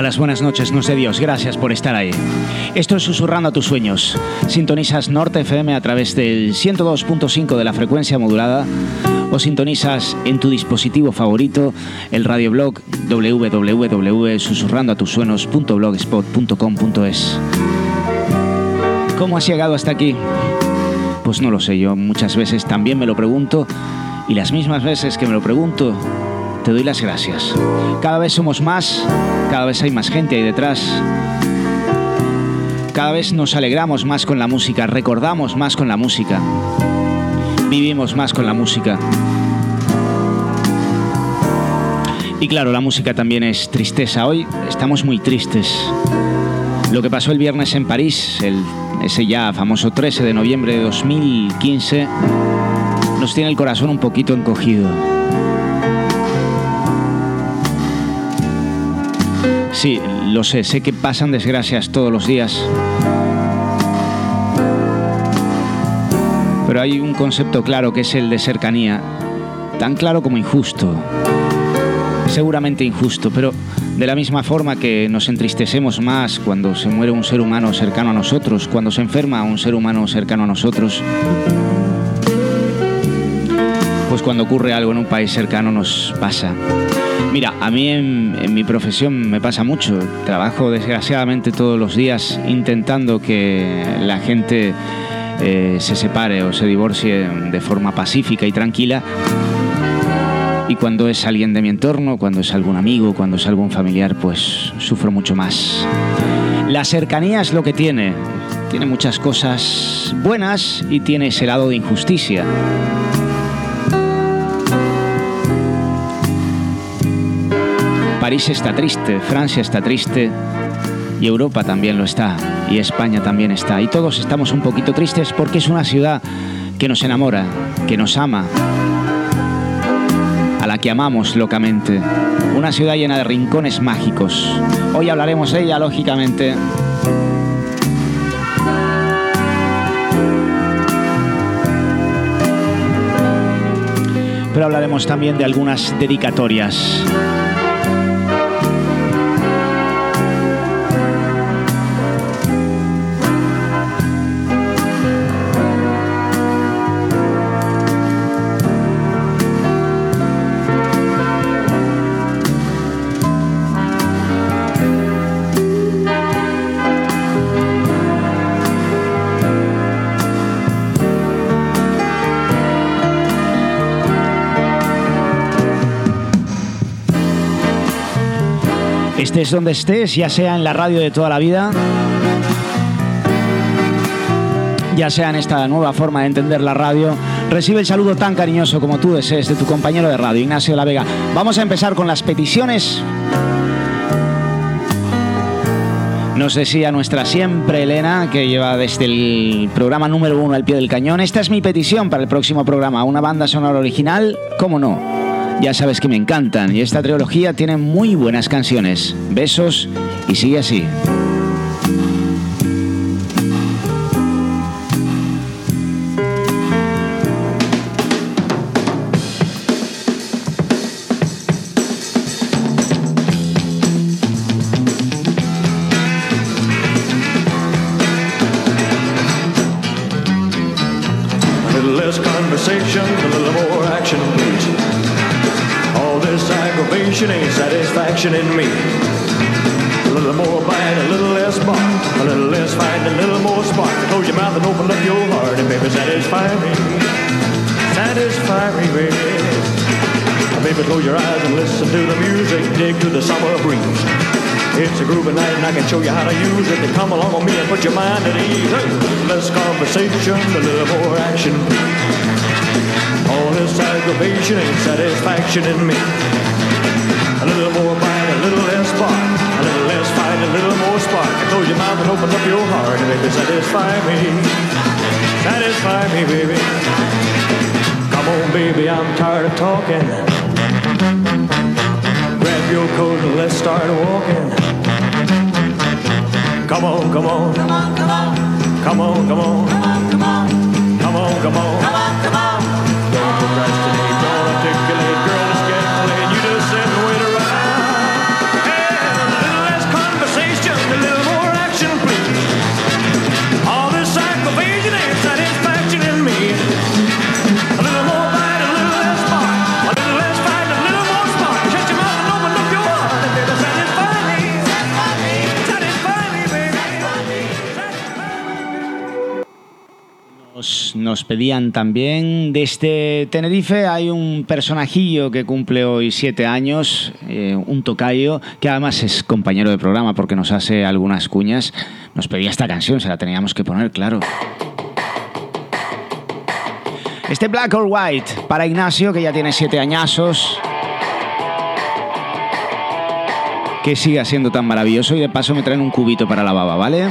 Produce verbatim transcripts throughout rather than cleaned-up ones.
las buenas noches, nos de Dios. Gracias por estar ahí. Esto es Susurrando a tus sueños. Sintonizas Norte F M a través del ciento dos punto cinco de la frecuencia modulada o sintonizas en tu dispositivo favorito el radioblog doble u doble u doble u punto susurrando a tus sueños punto blogspot punto com punto es. ¿Cómo has llegado hasta aquí? Pues no lo sé, yo muchas veces también me lo pregunto y las mismas veces que me lo pregunto te doy las gracias. Cada vez somos más, cada vez hay más gente ahí detrás. Cada vez nos alegramos más con la música, recordamos más con la música, vivimos más con la música. Y claro, la música también es tristeza. Hoy estamos muy tristes. Lo que pasó el viernes en París, el, ese ya famoso trece de noviembre de dos mil quince, nos tiene el corazón un poquito encogido. Sí, lo sé, sé que pasan desgracias todos los días. Pero hay un concepto claro que es el de cercanía, tan claro como injusto. Seguramente injusto, pero de la misma forma que nos entristecemos más cuando se muere un ser humano cercano a nosotros, cuando se enferma un ser humano cercano a nosotros, pues cuando ocurre algo en un país cercano nos pasa. Mira, a mí en, en mi profesión me pasa mucho. Trabajo desgraciadamente todos los días intentando que la gente eh, se separe o se divorcie de forma pacífica y tranquila. Y cuando es alguien de mi entorno, cuando es algún amigo, cuando es algún familiar, pues sufro mucho más. La cercanía es lo que tiene. Tiene muchas cosas buenas y tiene ese lado de injusticia. París está triste, Francia está triste y Europa también lo está y España también está. Y todos estamos un poquito tristes porque es una ciudad que nos enamora, que nos ama, a la que amamos locamente. Una ciudad llena de rincones mágicos. Hoy hablaremos de ella, lógicamente. Pero hablaremos también de algunas dedicatorias. Estés donde estés, ya sea en la radio de toda la vida, ya sea en esta nueva forma de entender la radio, recibe el saludo tan cariñoso como tú desees de tu compañero de radio, Ignacio de la Vega. Vamos a empezar con las peticiones. Nos decía nuestra siempre Elena, que lleva desde el programa número uno al pie del cañón: esta es mi petición para el próximo programa, una banda sonora original, ¿cómo no? Ya sabes que me encantan y esta trilogía tiene muy buenas canciones. Besos y sigue así. A little less conversation, a little more action, please. All this aggravation ain't satisfaction in me. A little more bite, a little less bark, a little less fight, a little more spark. Close your mouth and open up your heart, and baby, satisfy me, satisfy me, baby. Baby, close your eyes and listen to the music, dig to the summer breeze. It's a groovy night and I can show you how to use it. Then come along with me and put your mind at ease. Hey, less conversation, a little more action, please. All this aggravation ain't satisfaction in me. A little more bite, a little less spark, a little less fight, a little more spark. Close your mouth and open up your heart, and baby, satisfy me, satisfy me, baby. Come on, baby, I'm tired of talking. Grab your coat and let's start walking. Come on, come on, come on, come on, come on, come on, come on, come on, come on, come on, come on, come on. Don't procrastinate, don't articulate, girl, it's getting late. You just sit and wait around. Hey, a little less Nos pedían también desde Tenerife. Hay un personajillo que cumple hoy siete años, eh, un tocayo que además es compañero de programa porque nos hace algunas cuñas. Nos pedía esta canción, se la teníamos que poner, claro. Este Black or White para Ignacio, que ya tiene siete añazos, que siga siendo tan maravilloso, y de paso me traen un cubito para la baba, ¿vale?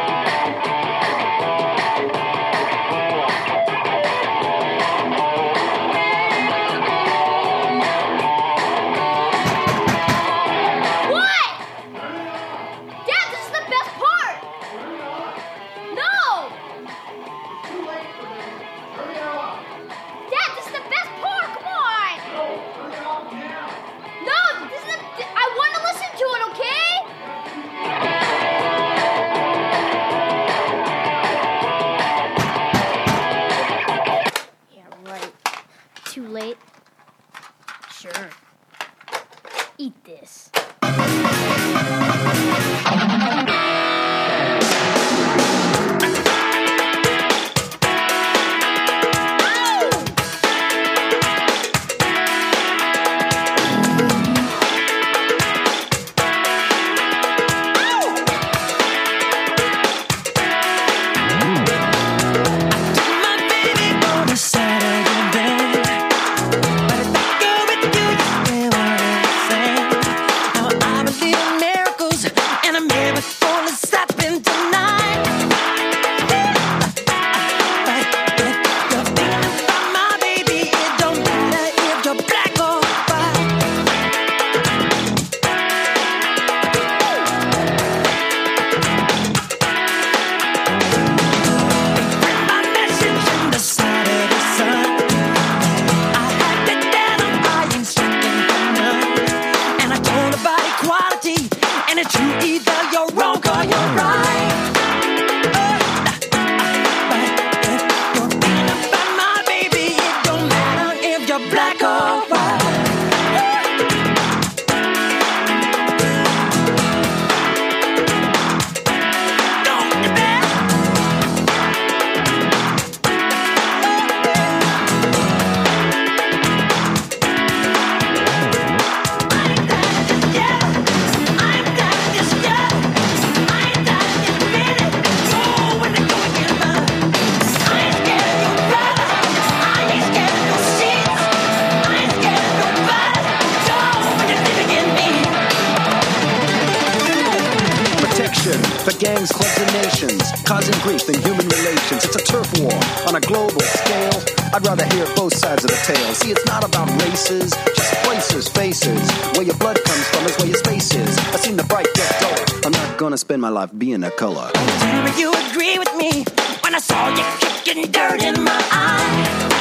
Spend my life being a color. Tell me you agree with me when I saw you kicking dirt in my eye.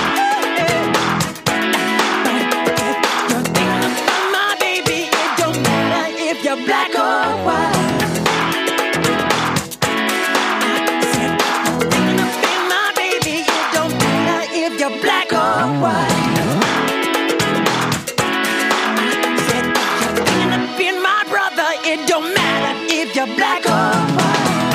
You're thinking about my baby. It don't matter if you're black or white. I said you're thinking about my baby. It don't matter if you're black or white. I said you're thinking about my brother. It don't matter if you're black or white.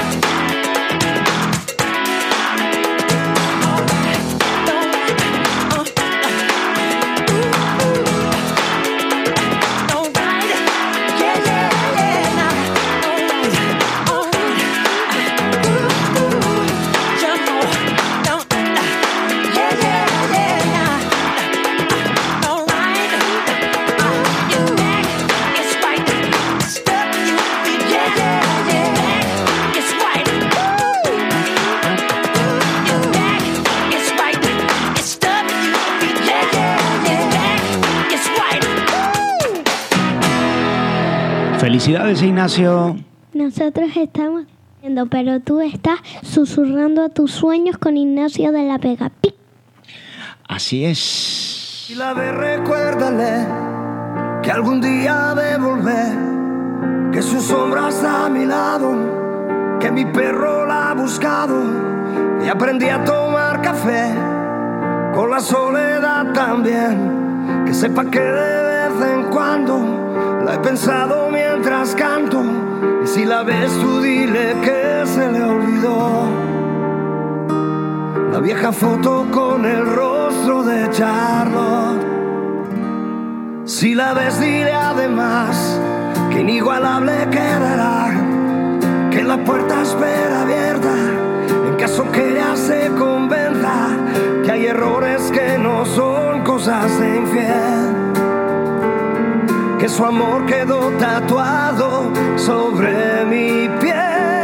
Felicidades, Ignacio. Nosotros estamos viendo, pero tú estás susurrando a tus sueños con Ignacio de la Vega. ¡Pic! Así es. Si la ves, recuérdale que algún día ha de volver, que su sombra está a mi lado, que mi perro la ha buscado y aprendí a tomar café con la soledad también, que sepa que de vez en cuando la he pensado mientras canto, y si la ves tú dile que se le olvidó. La vieja foto con el rostro de Charlotte. Si la ves, dile además que inigualable quedará, que la puerta espera abierta en caso que ella se convenza que hay errores que no son cosas de infiel, que su amor quedó tatuado sobre mi piel.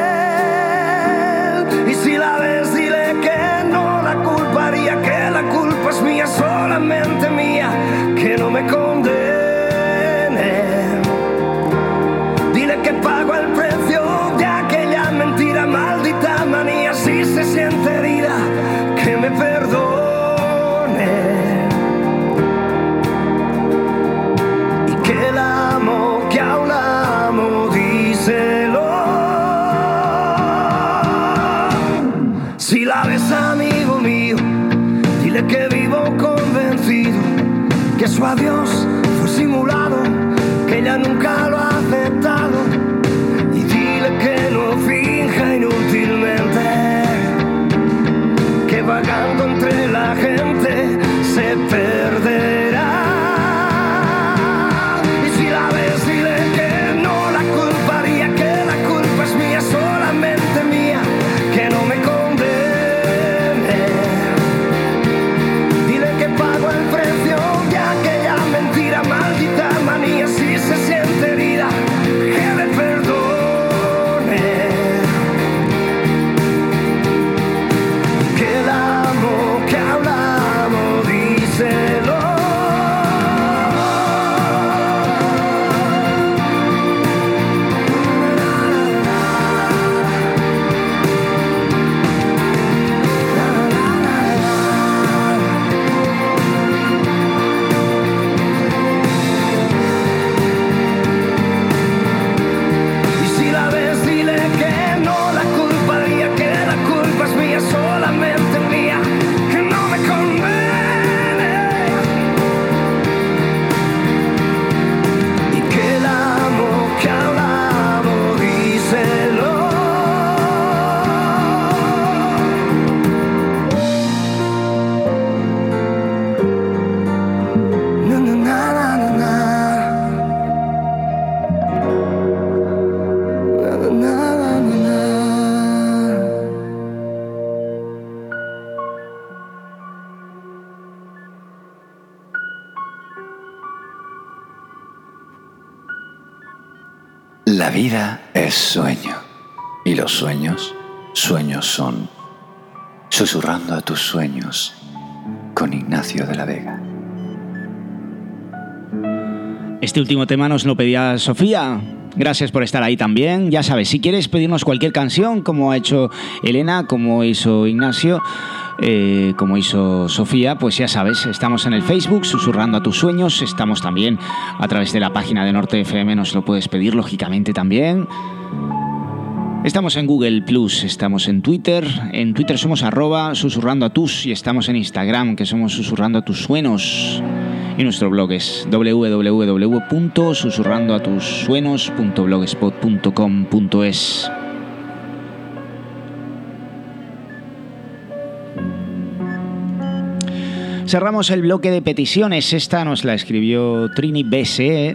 Y si la ves, dile que no la culparía, que la culpa es mía, solamente mía, que no me condene. Dile que pago el precio de aquella mentira, maldita manía, si se siente herida, que me perdone. Y que la amo, que aún la amo, díselo. Si la ves, amigo mío, dile que vivo convencido que su adiós fue simulado, que ella nunca lo ha aceptado. Y dile que no finja inútilmente, que vagando entre la gente se perderá. Y si la ves, dile que no la culparía, que la culpa es mía, solamente mía, que no me condene. Dile que pago el precio de aquella mentira, maldita manía, si se siente herida, que me perdone. Que la amo, que aún la amo, díselo. Y si la ves, dile que no la culparía, que la culpa es mía, solamente mía, que no me condene. Y que la amo, que aún la amo, díselo. Na, na, na, na, na, na. Na, na, na, na, na. La vida es sueño, y los sueños, sueños son. Susurrando a tus sueños, con Ignacio de la Vega. Este último tema nos lo pedía Sofía. Gracias por estar ahí también. Ya sabes, si quieres pedirnos cualquier canción, como ha hecho Elena, como hizo Ignacio, eh, como hizo Sofía, pues ya sabes, estamos en el Facebook, Susurrando a tus sueños. Estamos también a través de la página de Norte F M, nos lo puedes pedir, lógicamente, también. Estamos en Google Plus, estamos en Twitter. En Twitter somos arroba susurrando a tus, y estamos en Instagram, que somos Susurrando a tus sueños. Y nuestro blog es doble u doble u doble u punto susurrando a tus sueños punto blogspot punto com punto es. Cerramos el bloque de peticiones. Esta nos la escribió Trini B C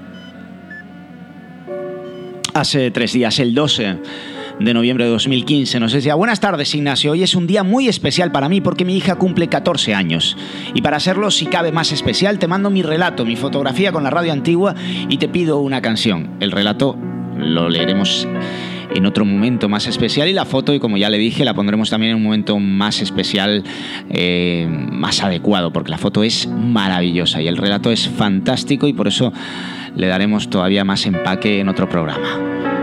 hace tres días, el doce de noviembre de dos mil quince. Nos decía: buenas tardes, Ignacio, hoy es un día muy especial para mí porque mi hija cumple catorce años, y para hacerlo, si cabe más especial, te mando mi relato, mi fotografía con la radio antigua, y te pido una canción. El relato lo leeremos en otro momento más especial, y la foto, y como ya le dije, la pondremos también en un momento más especial, eh, más adecuado, porque la foto es maravillosa y el relato es fantástico, y por eso le daremos todavía más empaque en otro programa.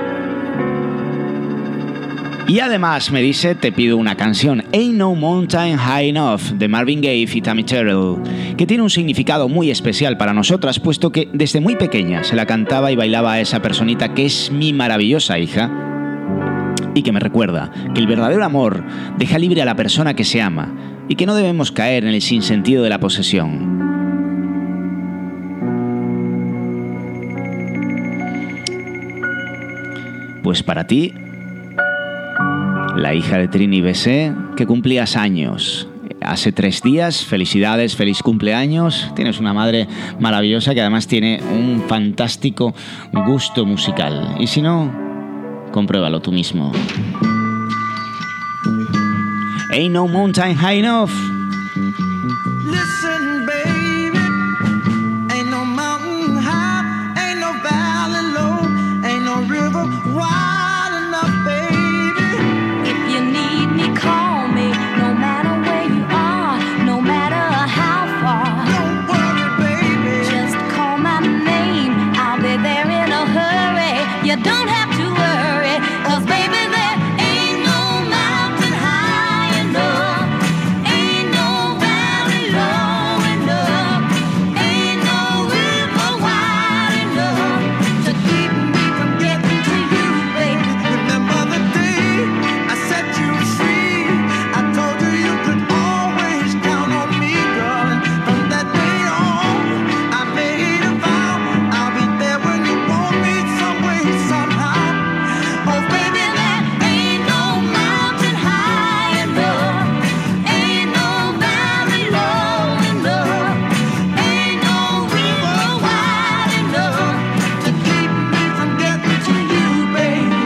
Y además me dice: te pido una canción, Ain't No Mountain High Enough, de Marvin Gaye y Tammy Terrell, que tiene un significado muy especial para nosotras, puesto que desde muy pequeña se la cantaba y bailaba a esa personita que es mi maravillosa hija, y que me recuerda que el verdadero amor deja libre a la persona que se ama, y que no debemos caer en el sinsentido de la posesión. Pues para ti, la hija de Trini Bessé, que cumplías años hace tres días. Felicidades, feliz cumpleaños. Tienes una madre maravillosa que además tiene un fantástico gusto musical. Y si no, compruébalo tú mismo. Ain't no mountain high enough. Listen, baby, ain't no mountain high, ain't no valley low, ain't no river wide enough, baby. If you need me, call me. No matter where you are, no matter how far. Don't worry, baby, Just call my name. I'll be there in a hurry. You don't have to worry, 'cause baby, there ain't no mountain high enough. Ain't no valley low enough. Ain't no river wide enough to keep me from getting to you, baby. remember the day I set you free. I told you you could always count on me, darling. From that day on, I made a vow I'll be there when you want me, some way, somehow. Oh, baby, There ain't no mountain high enough. Ain't no valley low enough. Ain't no river wide enough to keep me from getting to you, baby.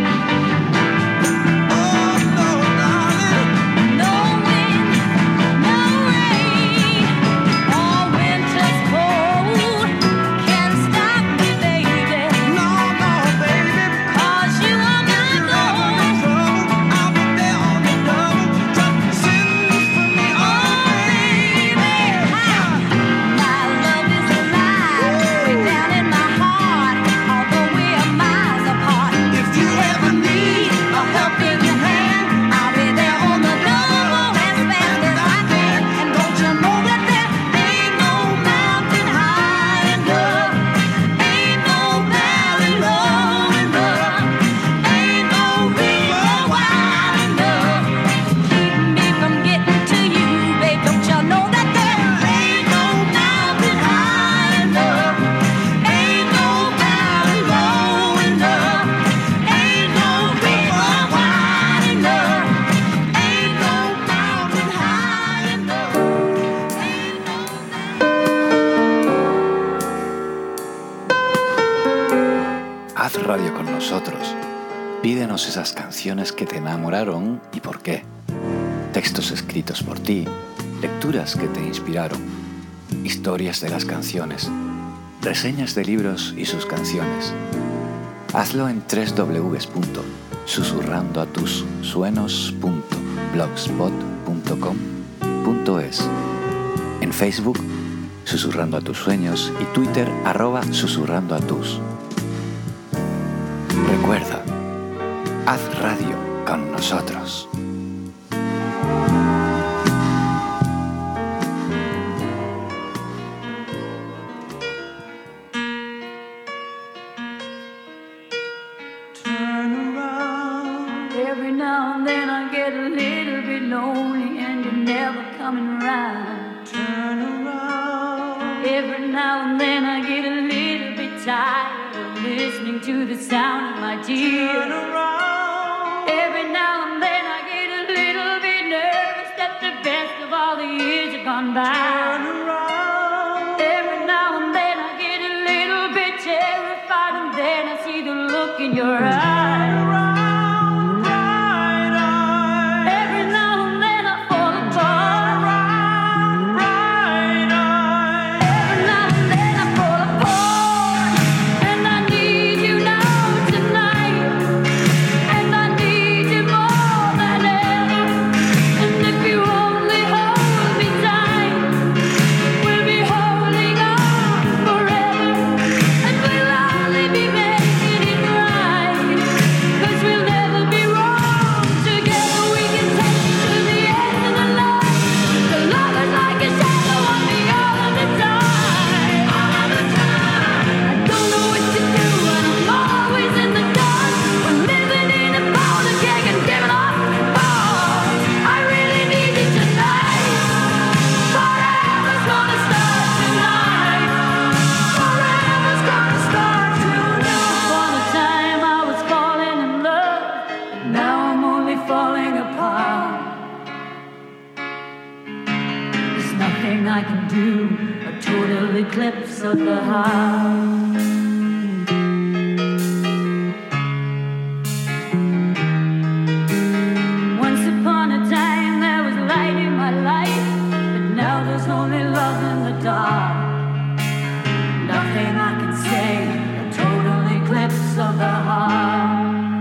oh no, darling. No wind, no rain, or winter's cold can stop me, baby. No, no, baby. 'Cause you are my goal. I'll be there on the double. Just sing for me, oh baby. My love is alive, way down in my heart, although we are miles apart. If you ever need A helping hand, I'll be there on the double as fast as I can. And don't you know that there ain't no mountain high enough, ain't no valley low enough, ain't no river wide enough to keep me from getting to you, babe. Don't you know that there ain't no mountain high enough, ain't no valley low enough, ain't no river wide enough, ain't no mountain high enough, ain't no Haz radio con nosotros. Pídenos esas canciones que te enamoraron y por qué. Textos escritos por ti, lecturas que te inspiraron, historias de las canciones, reseñas de libros y sus canciones. Hazlo en doble u doble u doble u punto susurrando a tus suenos punto blogspot punto com punto es, en Facebook Susurrando a tus sueños y Twitter arroba susurrando a tus. Recuerda, haz radio con nosotros. Every now and then I get a little bit lonely and you're never coming around. Turn around. Every now and then I get a little bit tired of listening to the sound of my tears. Turn around. Every now and then I get a little bit nervous that the best of all the years have gone by. Turn around. Every now and then I get a little bit terrified and then I see the look in your eyes. Time falling apart. There's nothing I can do, a total eclipse of the heart. Once upon a time there was light in my life, but now there's only love in the dark. Nothing I can say, a total eclipse of the heart.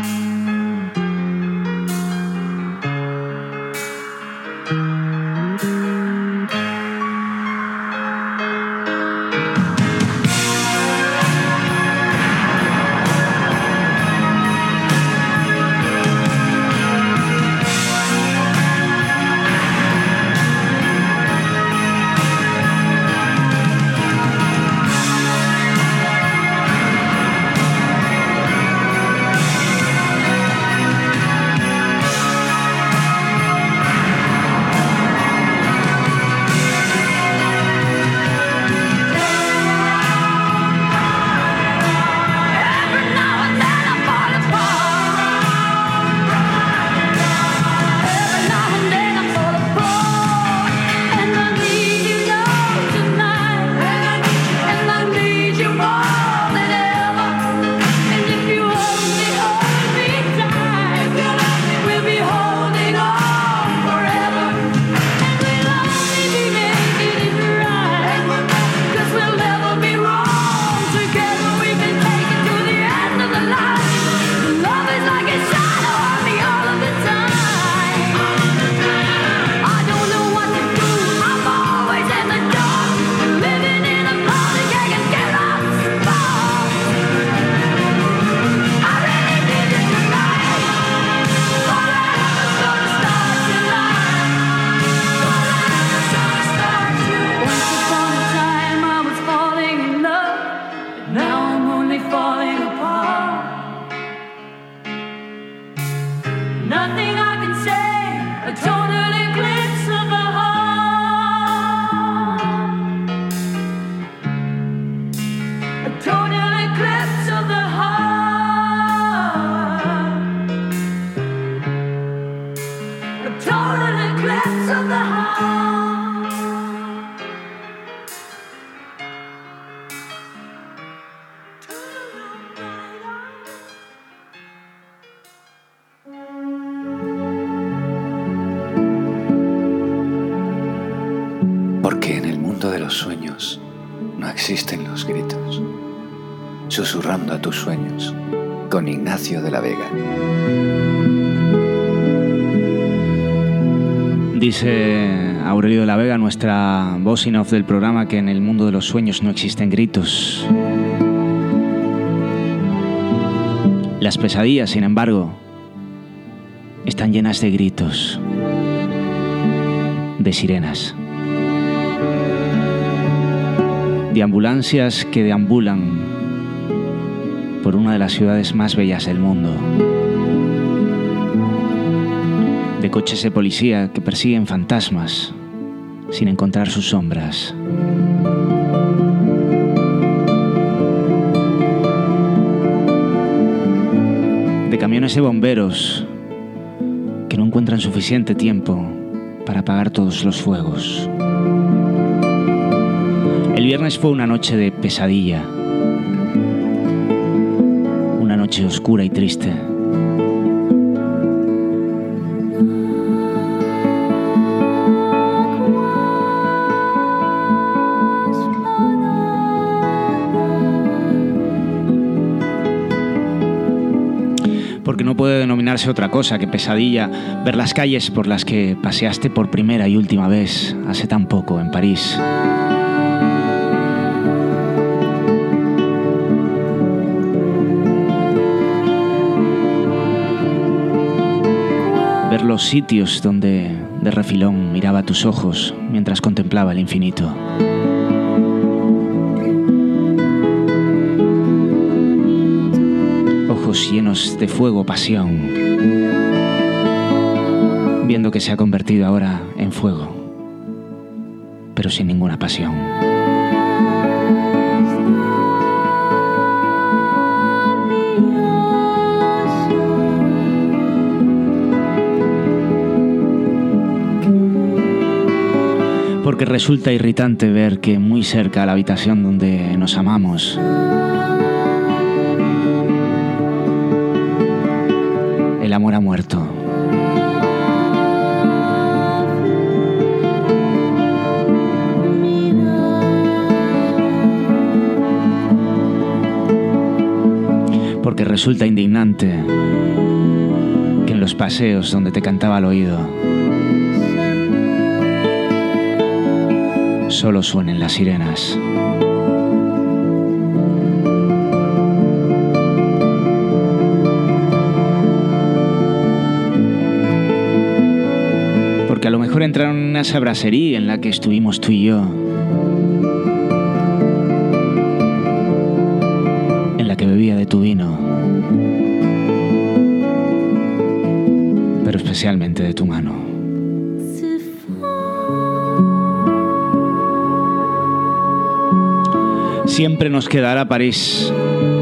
Porque en el mundo de los sueños no existen los gritos. Susurrando a tus sueños con Ignacio de la Vega. Dice Aurelio de la Vega, nuestra voz in off del programa, que en el mundo de los sueños no existen gritos. Las pesadillas, sin embargo, están llenas de gritos, de sirenas, de ambulancias que deambulan por una de las ciudades más bellas del mundo, de coches de policía que persiguen fantasmas sin encontrar sus sombras. De camiones de bomberos que no encuentran suficiente tiempo para apagar todos los fuegos. El viernes fue una noche de pesadilla, una noche oscura y triste. Porque no puede denominarse otra cosa que pesadilla ver las calles por las que paseaste por primera y última vez hace tan poco en París. Ver los sitios donde de refilón miraba tus ojos mientras contemplaba el infinito. Ojos llenos de fuego, pasión, viendo que se ha convertido ahora en fuego, pero sin ninguna pasión. Porque resulta irritante ver que muy cerca a la habitación donde nos amamos el amor ha muerto. Porque resulta indignante que en los paseos donde te cantaba al oído solo suenen las sirenas. Porque a lo mejor entraron en esa brasserie en la que estuvimos tú y yo, en la que bebía de tu vino, pero especialmente de tu mano. Siempre nos quedará París.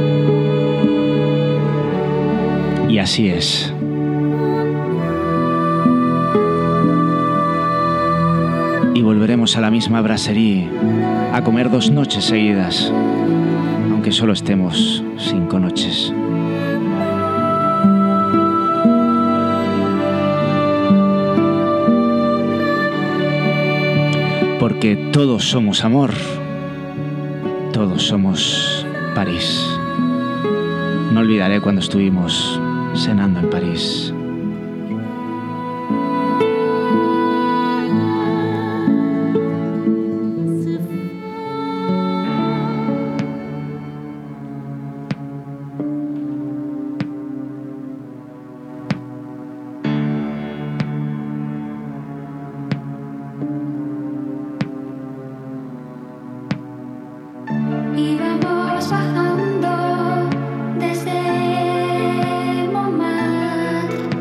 Y así es. Y volveremos a la misma brasserie a comer dos noches seguidas, aunque solo estemos cinco noches. Porque todos somos amor. Todos somos París. No olvidaré cuando estuvimos cenando en París. Íbamos bajando desde Montmartre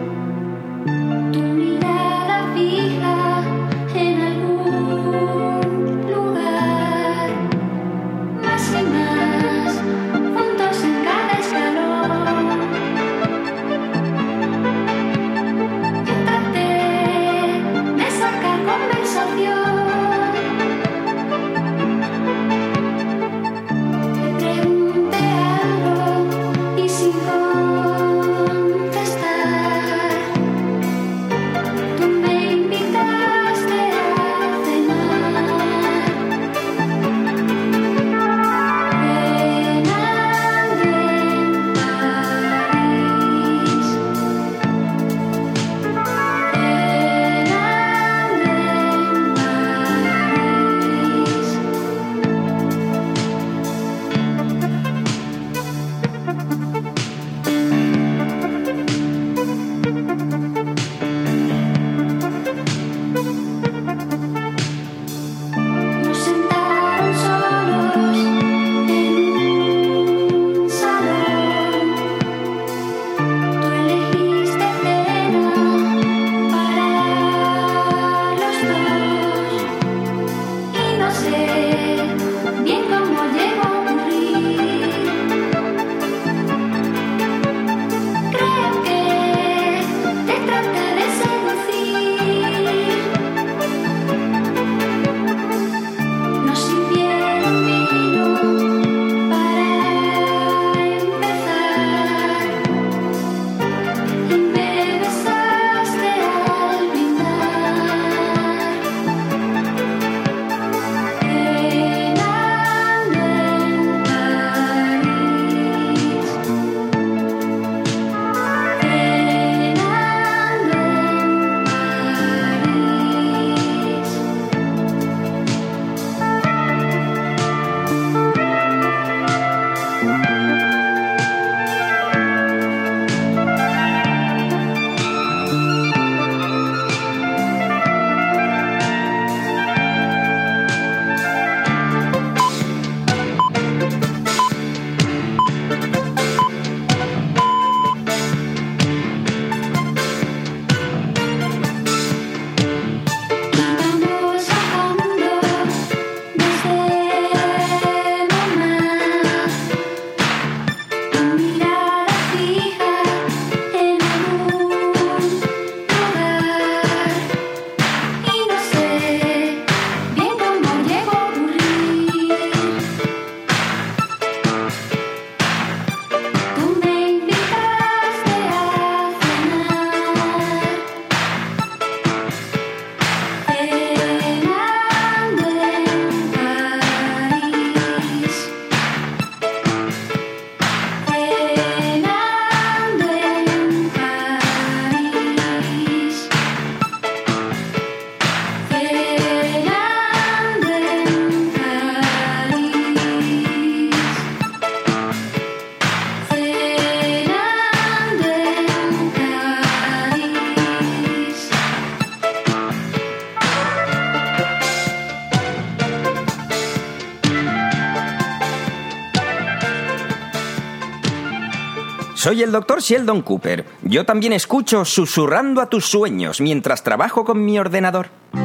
Soy el doctor Sheldon Cooper. Yo también escucho Susurrando a tus sueños mientras trabajo con mi ordenador.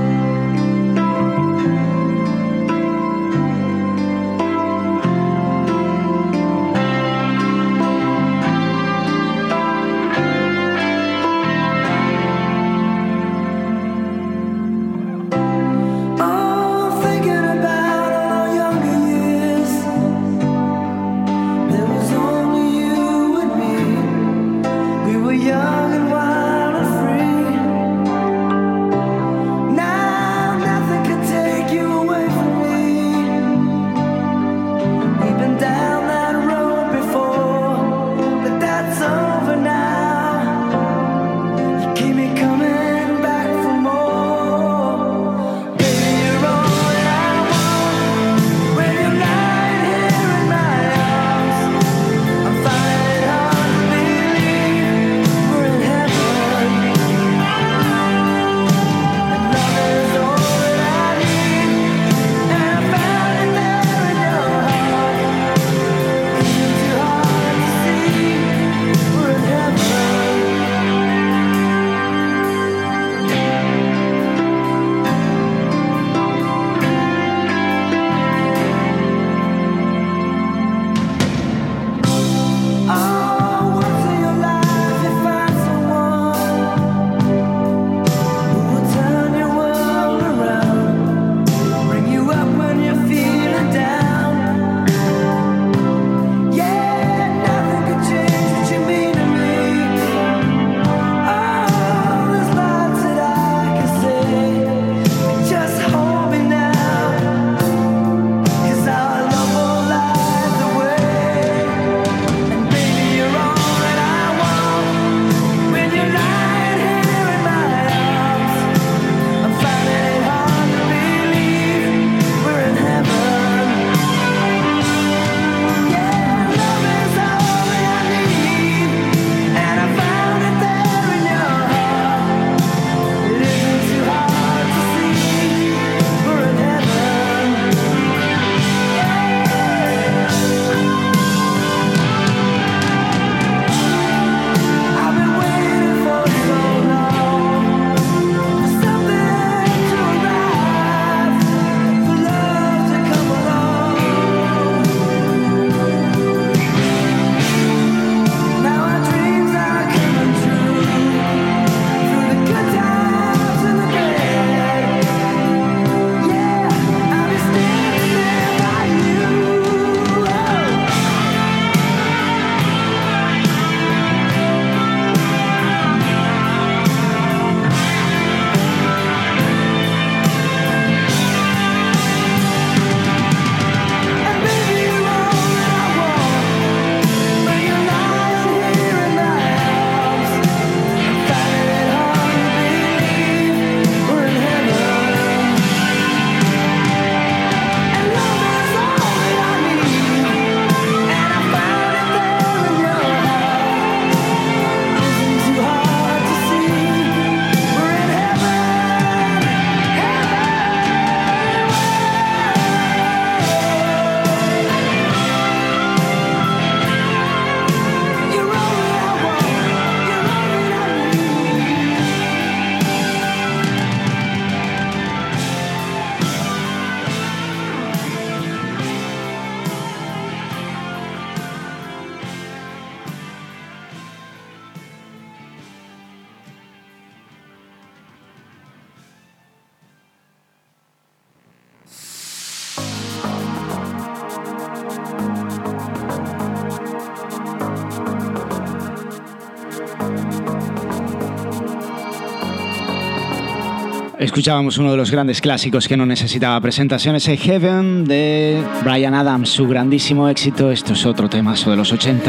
Escuchábamos uno de los grandes clásicos que no necesitaba presentación, ese Heaven de Bryan Adams, su grandísimo éxito. Esto es otro temazo de los ochenta.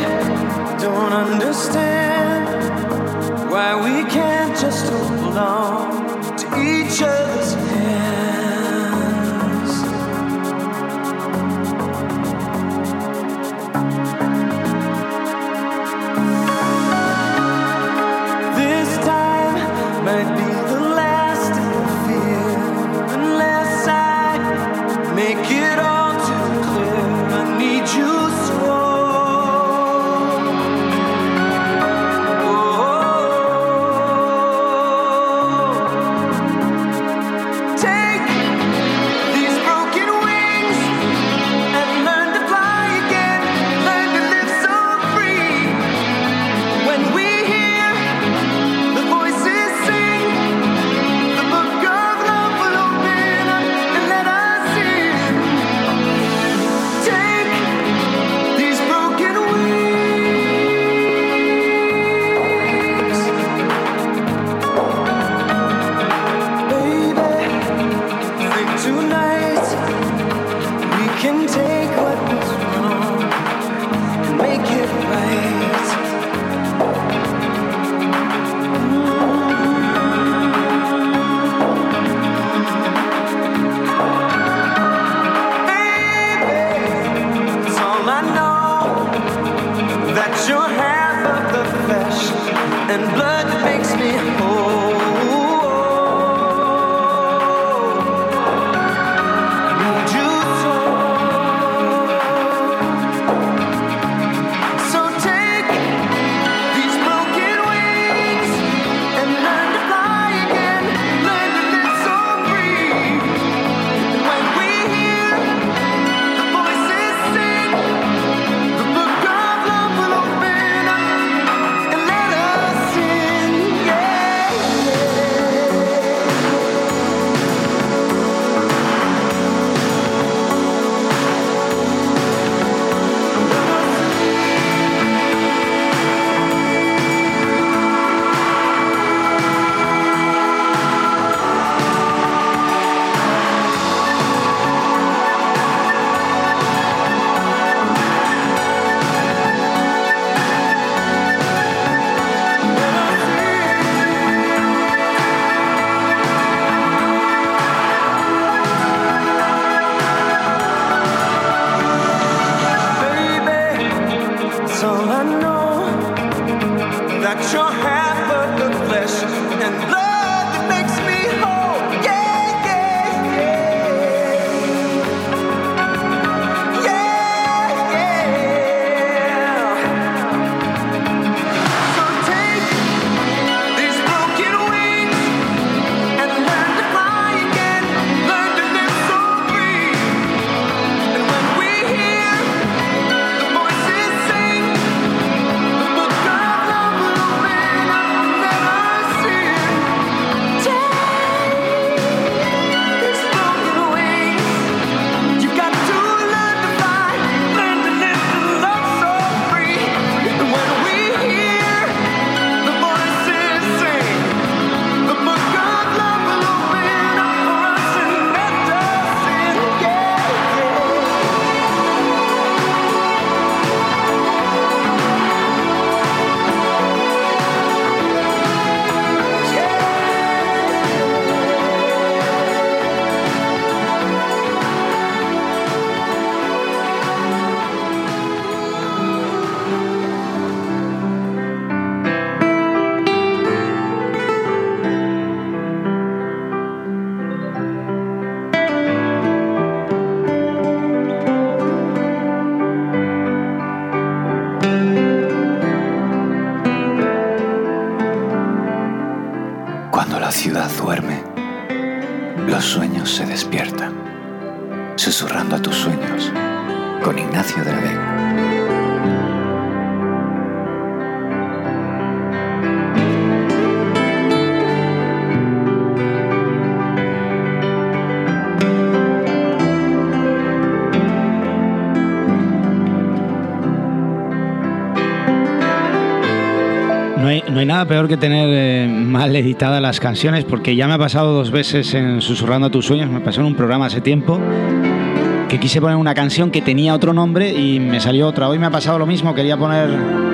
Don't understand why we can't just hold on to each other's hands. This time might be the last of fear, unless I make it all too clear. I need you so. Cuando la ciudad duerme, los sueños se despiertan. Susurrando a tus sueños, con Ignacio de la Vega. No hay, no hay nada peor que tener eh, mal editadas las canciones, porque ya me ha pasado dos veces en Susurrando a tus sueños. Me pasó en un programa hace tiempo que quise poner una canción que tenía otro nombre y me salió otra. Hoy me ha pasado lo mismo, quería poner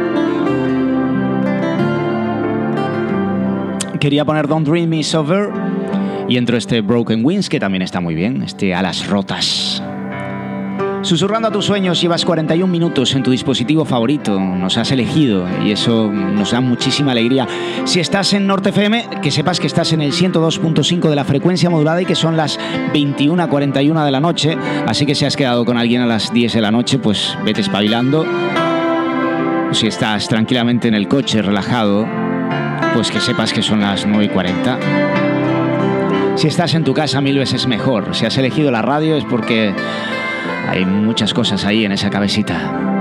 quería poner Don't Dream Me Over y entró este Broken Wings, que también está muy bien, este Alas Rotas. Susurrando a tus sueños, llevas cuarenta y un minutos en tu dispositivo favorito, nos has elegido y eso nos da muchísima alegría. Si estás en Norte F M, que sepas que estás en el ciento dos punto cinco de la frecuencia modulada y que son las veintiuna cuarenta y una de la noche, así que si has quedado con alguien a las diez de la noche, pues vete espabilando. Si estás tranquilamente en el coche, relajado, pues que sepas que son las nueve y cuarenta. Si estás en tu casa, mil veces mejor. Si has elegido la radio es porque hay muchas cosas ahí en esa cabecita.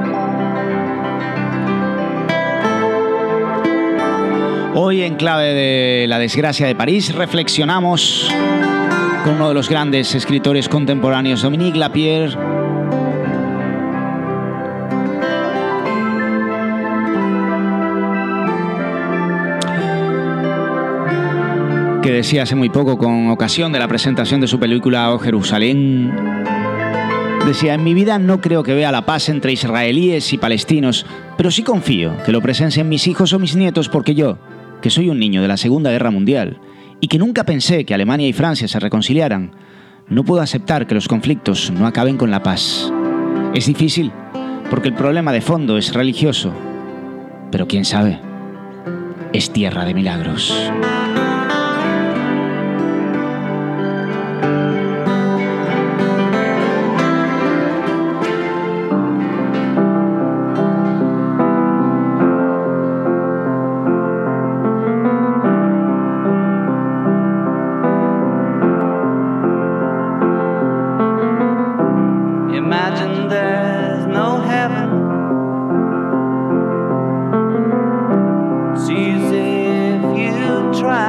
Hoy, en clave de La desgracia de París, reflexionamos con uno de los grandes escritores contemporáneos, Dominique Lapierre, que decía hace muy poco, con ocasión de la presentación de su película O Jerusalén, decía: en mi vida no creo que vea la paz entre israelíes y palestinos, pero sí confío que lo presencien mis hijos o mis nietos, porque yo, que soy un niño de la Segunda Guerra Mundial y que nunca pensé que Alemania y Francia se reconciliaran, no puedo aceptar que los conflictos no acaben con la paz. Es difícil, porque el problema de fondo es religioso, pero quién sabe, es tierra de milagros. Imagine there's no heaven. It's easy if you try.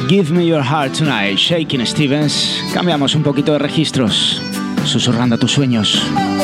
Give Me Your Heart Tonight, Shakin' Stevens. Cambiamos un poquito de registros, susurrando a tus sueños.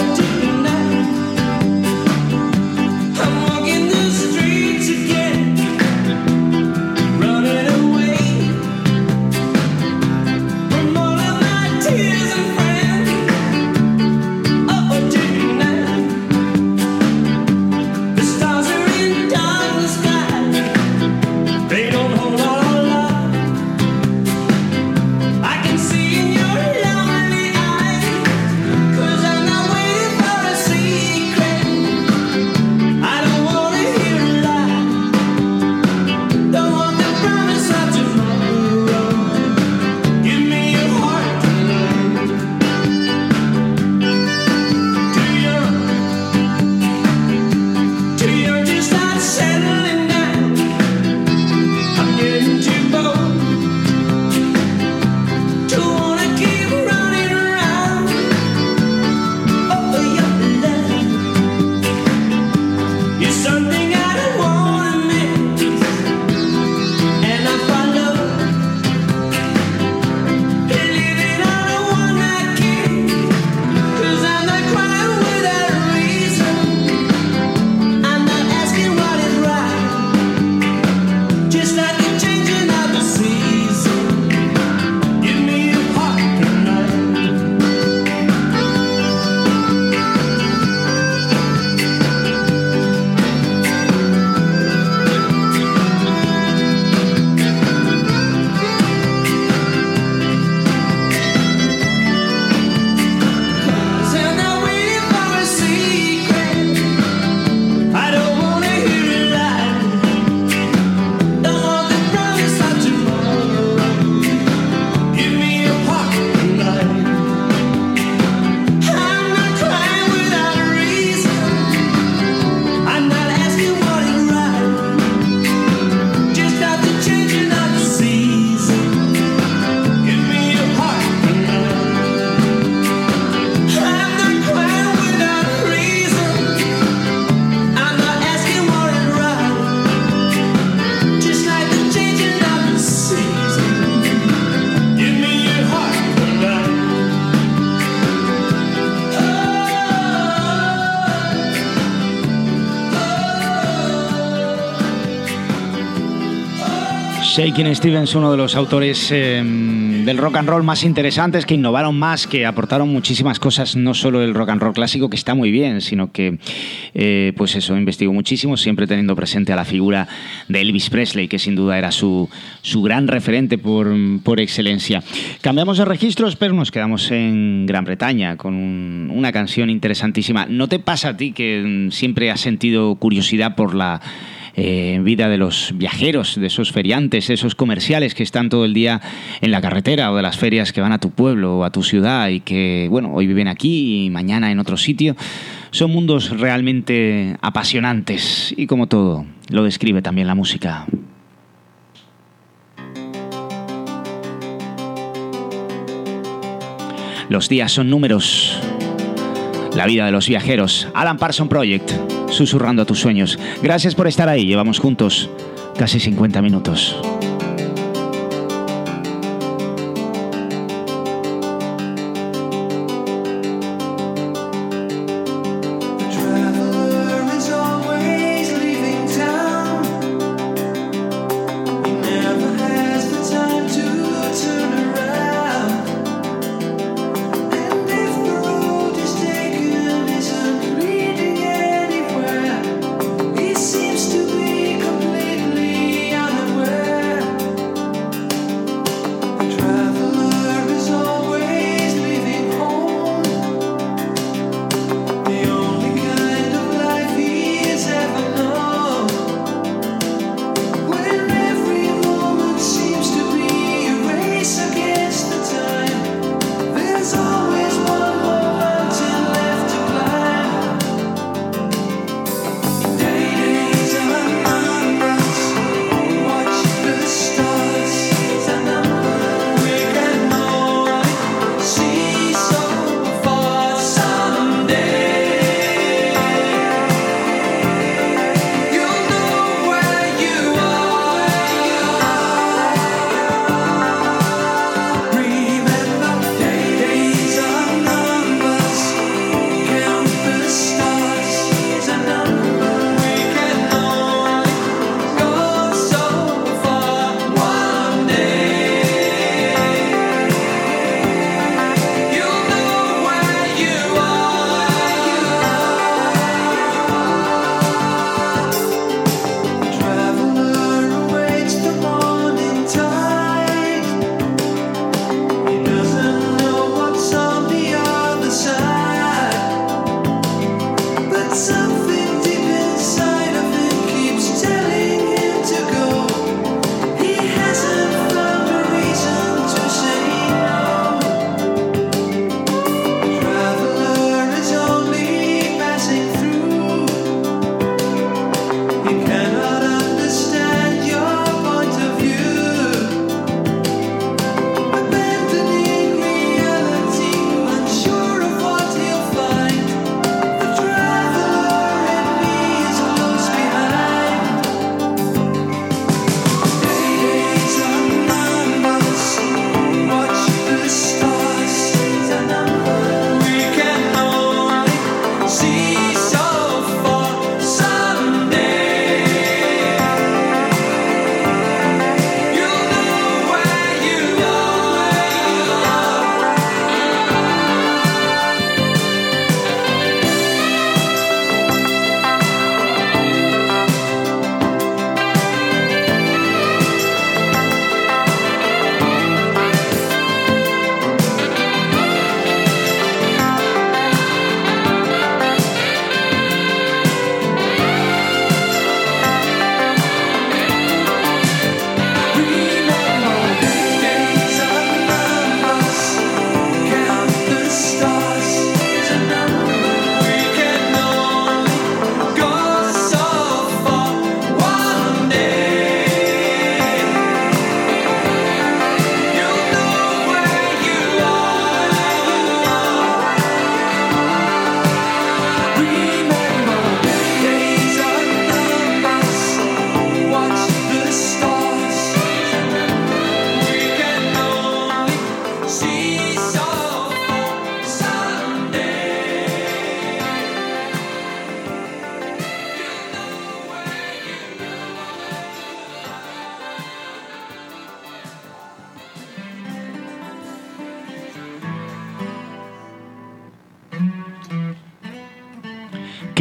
Shakin' Stevens, uno de los autores eh, del rock and roll más interesantes, que innovaron más, que aportaron muchísimas cosas, no solo el rock and roll clásico, que está muy bien, sino que, eh, pues eso, investigó muchísimo, siempre teniendo presente a la figura de Elvis Presley, que sin duda era su, su gran referente por, por excelencia. Cambiamos de registros, pero nos quedamos en Gran Bretaña con un, una canción interesantísima. ¿No te pasa a ti que siempre has sentido curiosidad por la Eh, vida de los viajeros, de esos feriantes, esos comerciales que están todo el día en la carretera, o de las ferias que van a tu pueblo o a tu ciudad y que, bueno, hoy viven aquí y mañana en otro sitio? Son mundos realmente apasionantes y, como todo, lo describe también la música. Los días son números. La vida de los viajeros. Alan Parsons Project, susurrando a tus sueños. Gracias por estar ahí. Llevamos juntos casi cincuenta minutos. Seems to be completely unaware.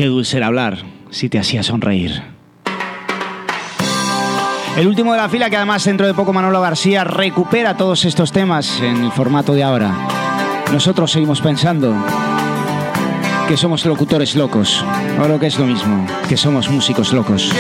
Qué dulce era hablar si te hacía sonreír. El último de la fila, que además dentro de poco Manolo García recupera todos estos temas en el formato de ahora. Nosotros seguimos pensando que somos locutores locos, o lo que es lo mismo, que somos músicos locos.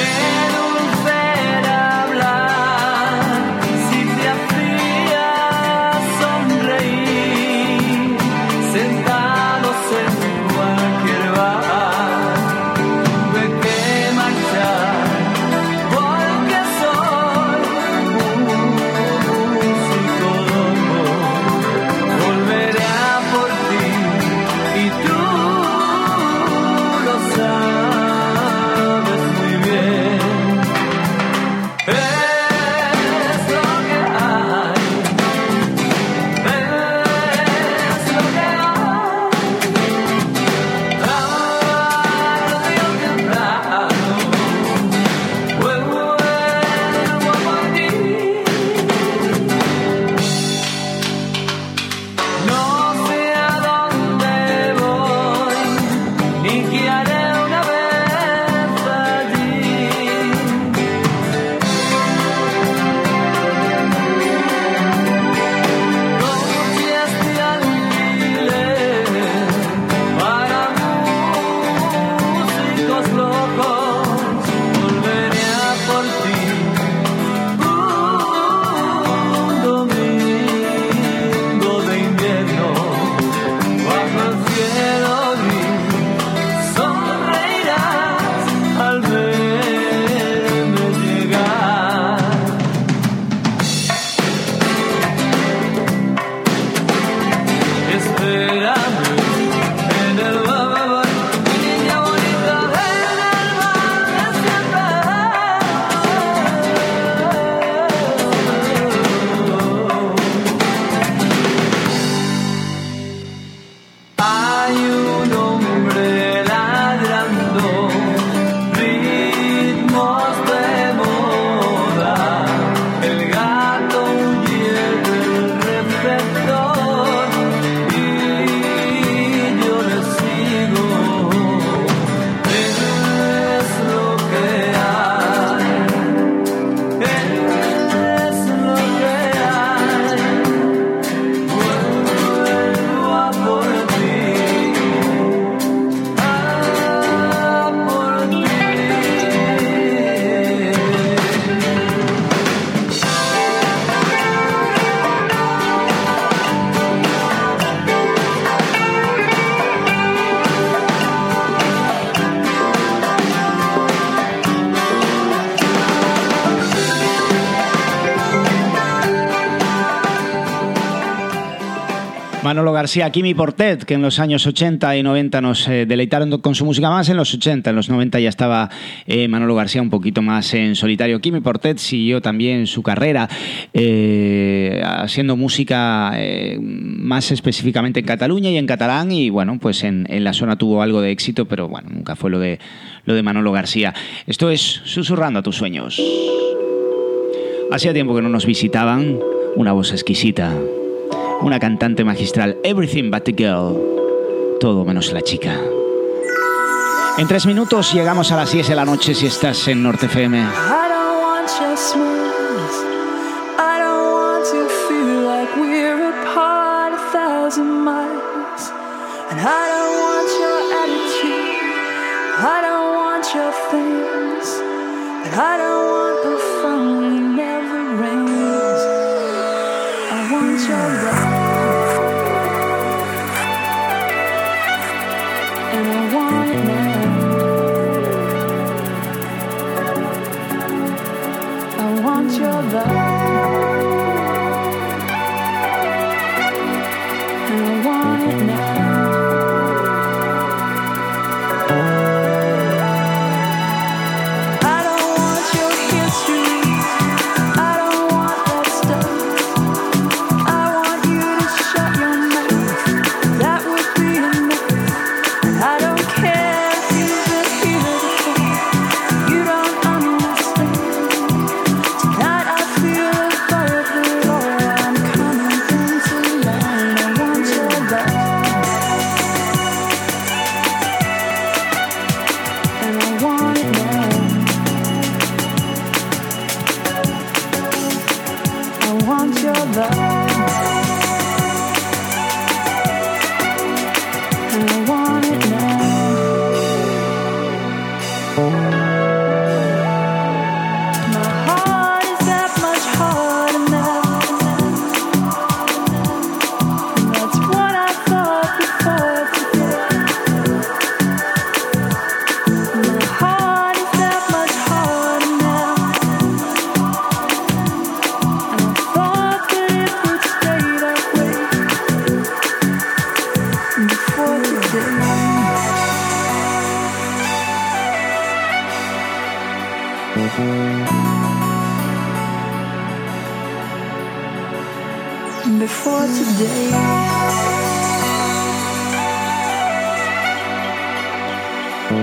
Manolo García, Quimi Portet, que en los años ochenta y noventa nos eh, deleitaron con su música, más en los ochenta, en los noventa ya estaba eh, Manolo García un poquito más en solitario. Quimi Portet siguió también su carrera eh, haciendo música eh, más específicamente en Cataluña y en catalán, y bueno, pues en, en la zona tuvo algo de éxito, pero bueno, nunca fue lo de, lo de Manolo García. Esto es Susurrando a tus sueños. Hacía tiempo que no nos visitaban, una voz exquisita, una cantante magistral, Everything But The Girl, todo menos la chica. En tres minutos llegamos a las diez de la noche si estás en Norte F M. I don't want your smiles. I don't want to feel like we're apart a thousand miles. And I don't want your attitude. I don't want your things. And I don't want the phone that never rings. I want your love. And I want it now. I want your love. And I want it now. I don't want your history. I don't want that stuff. I want you to shut your mouth. That would be enough. And I don't care if you've been here before. You don't understand. Tonight I feel above it all. I'm coming into line. I want your love.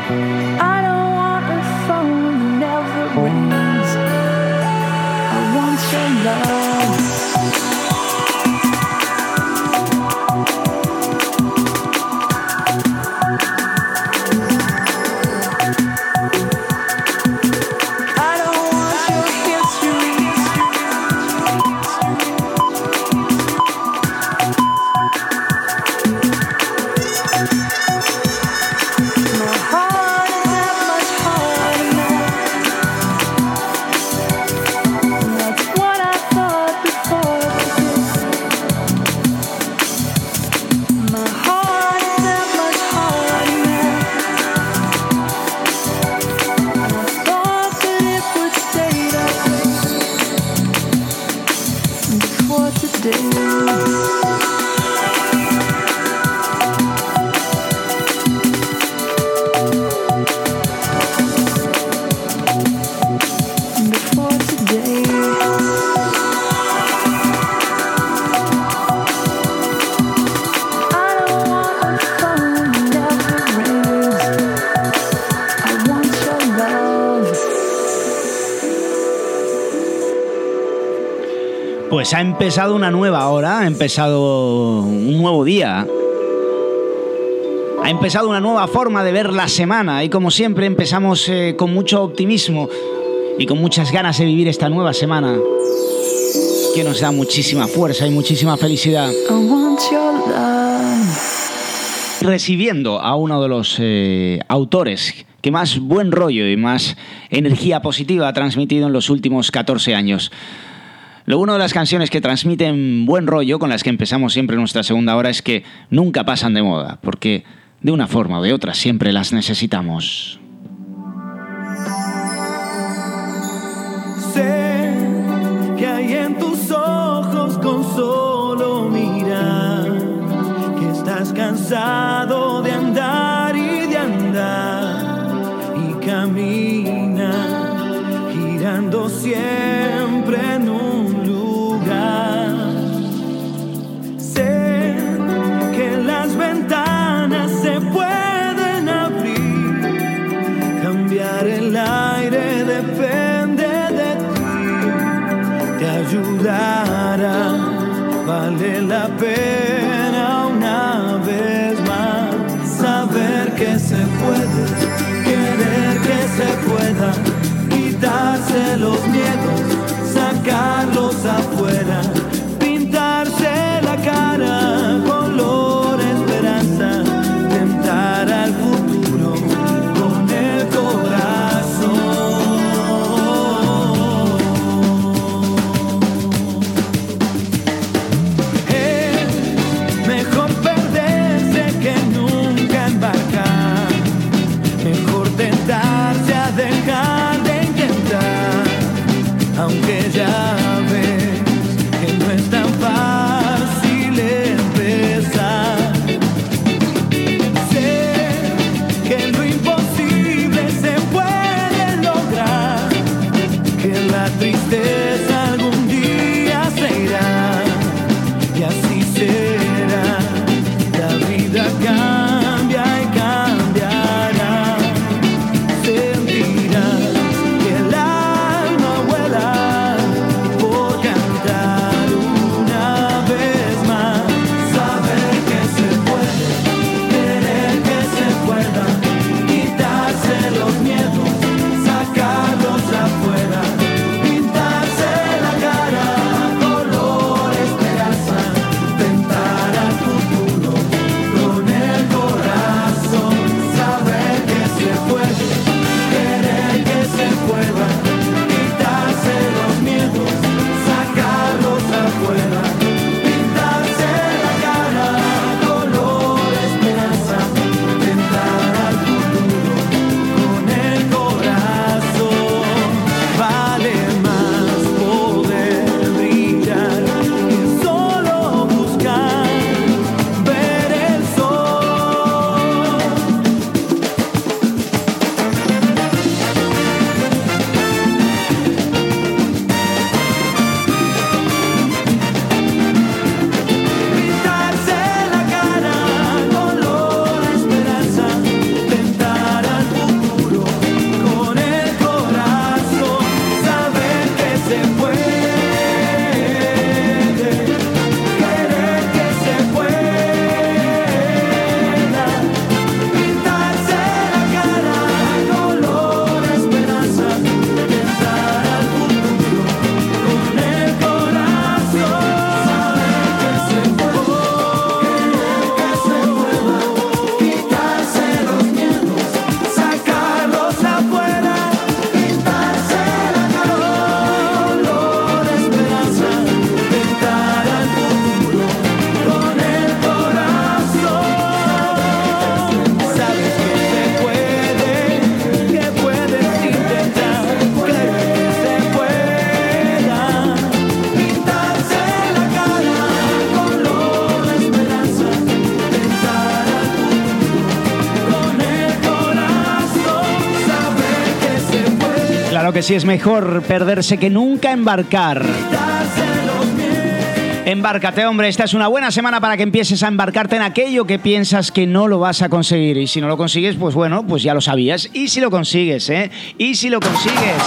I don't want a phone that never rings. I want your love. I don't want your history. My heart is that much harder now. That's what I thought before this. My heart is that much harder now. I thought that it would stay that way before today. Before today, I don't want a phone that never rings. I want your love. Pues ha empezado una nueva hora, ha empezado un nuevo día. Ha empezado una nueva forma de ver la semana y como siempre empezamos eh, con mucho optimismo y con muchas ganas de vivir esta nueva semana que nos da muchísima fuerza y muchísima felicidad. I want your love. Recibiendo a uno de los eh, autores que más buen rollo y más energía positiva ha transmitido en los últimos catorce años. Lo bueno de las canciones que transmiten buen rollo, con las que empezamos siempre nuestra segunda hora, es que nunca pasan de moda, porque de una forma o de otra siempre las necesitamos. Sé que hay en tus ojos con solo mirar que estás cansado de andar y de andar y camina girando siempre en un lugar. Sé que las ventanas se pueden abrir, cambiar el aire depende de ti, te ayudará, vale la pena una vez más saber que se puede, querer que se pueda, quitarse los miedos, sacarlos afuera, pintarse la cara, color esperanza, tentar al futuro con el corazón. Él Claro que sí, es mejor perderse que nunca embarcar. Embárcate, hombre, esta es una buena semana para que empieces a embarcarte en aquello que piensas que no lo vas a conseguir. Y si no lo consigues, pues bueno, pues ya lo sabías. Y si lo consigues, ¿eh? Y si lo consigues.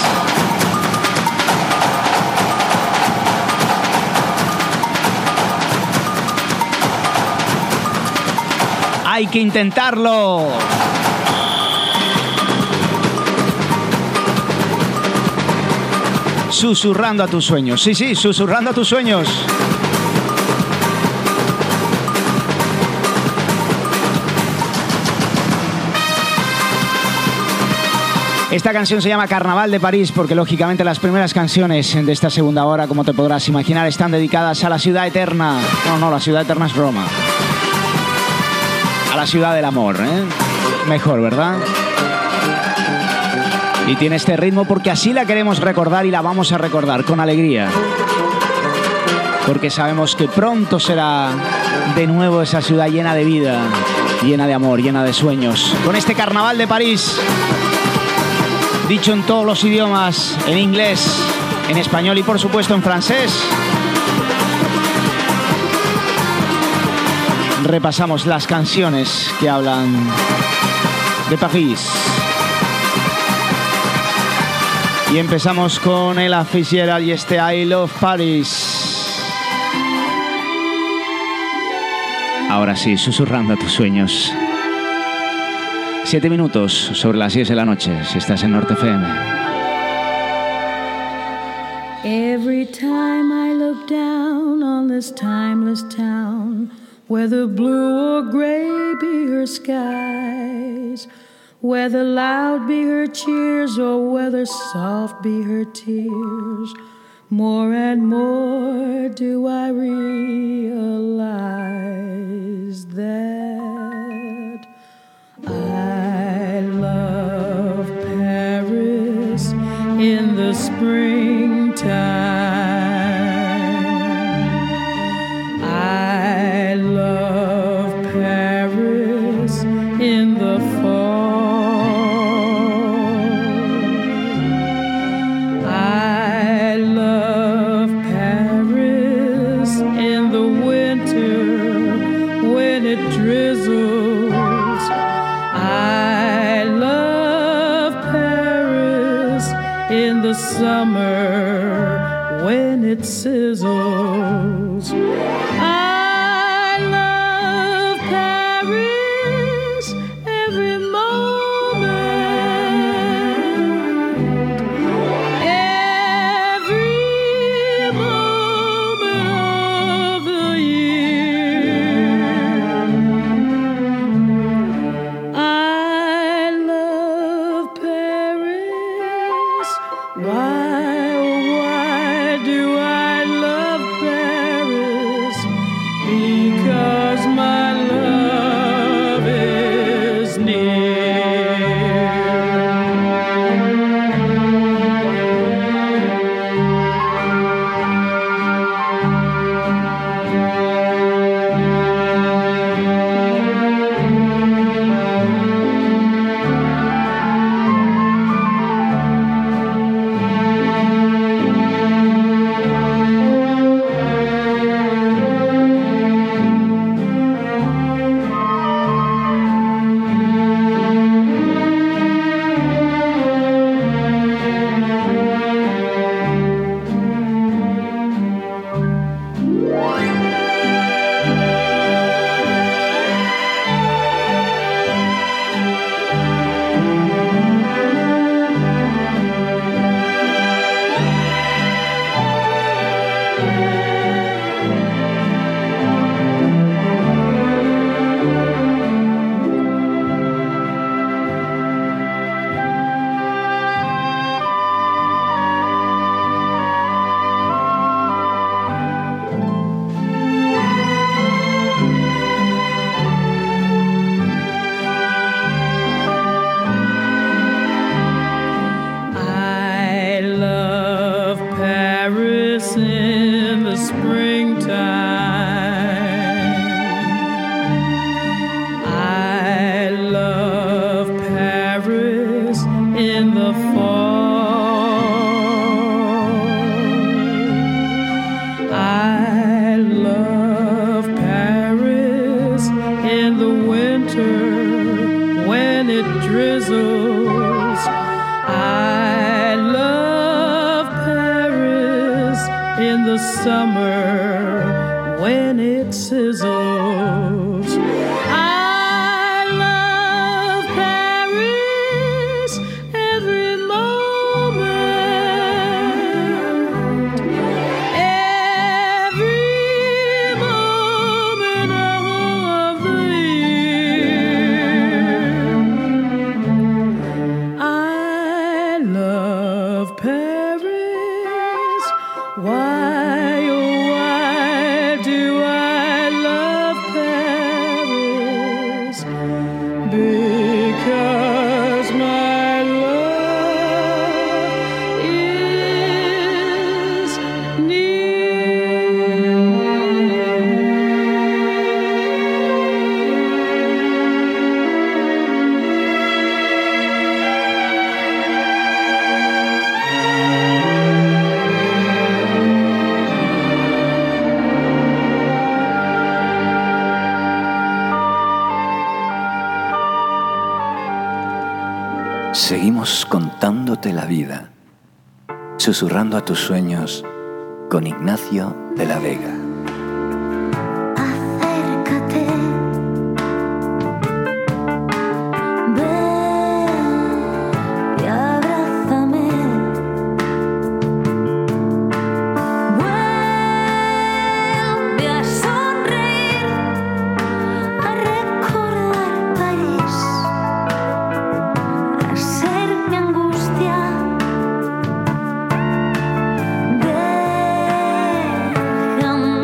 Hay que intentarlo. Susurrando a tus sueños. Sí, sí, susurrando a tus sueños. Esta canción se llama Carnaval de París porque lógicamente las primeras canciones de esta segunda hora, como te podrás imaginar, están dedicadas a la ciudad eterna. No, no, la ciudad eterna es Roma. A la ciudad del amor, ¿eh? Mejor, ¿verdad? Y tiene este ritmo porque así la queremos recordar y la vamos a recordar con alegría. Porque sabemos que pronto será de nuevo esa ciudad llena de vida, llena de amor, llena de sueños. Con este Carnaval de París, dicho en todos los idiomas, en inglés, en español y por supuesto en francés. Repasamos las canciones que hablan de París. Y empezamos con Ella Fitzgerald y este I Love Paris. Ahora sí, susurrando a tus sueños. Siete minutos sobre las diez de la noche, si estás en Norte F M. Every time I look down on this timeless town, whether blue or gray be her skies, whether loud be her cheers or whether soft be her tears, more and more do I realize that I love Paris in the springtime. I love Paris in the fall. I love Paris in the winter when it drizzles. I love Paris in the summer when it sizzles. I love Paris every moment, every moment of the year. I love Paris. Why, oh, why do I love Paris? winter when it drizzles. I love Paris in the summer when it sizzles. I love Paris every moment, every moment of the year. I love Paris. Why, oh why do I love Paris? Because my love is Seguimos contándote la vida, susurrando a tus sueños con Ignacio de la Vega. Acércate, ven y abrázame. Vuelve a sonreír, a recordar París, a ser mi angustia. Déjame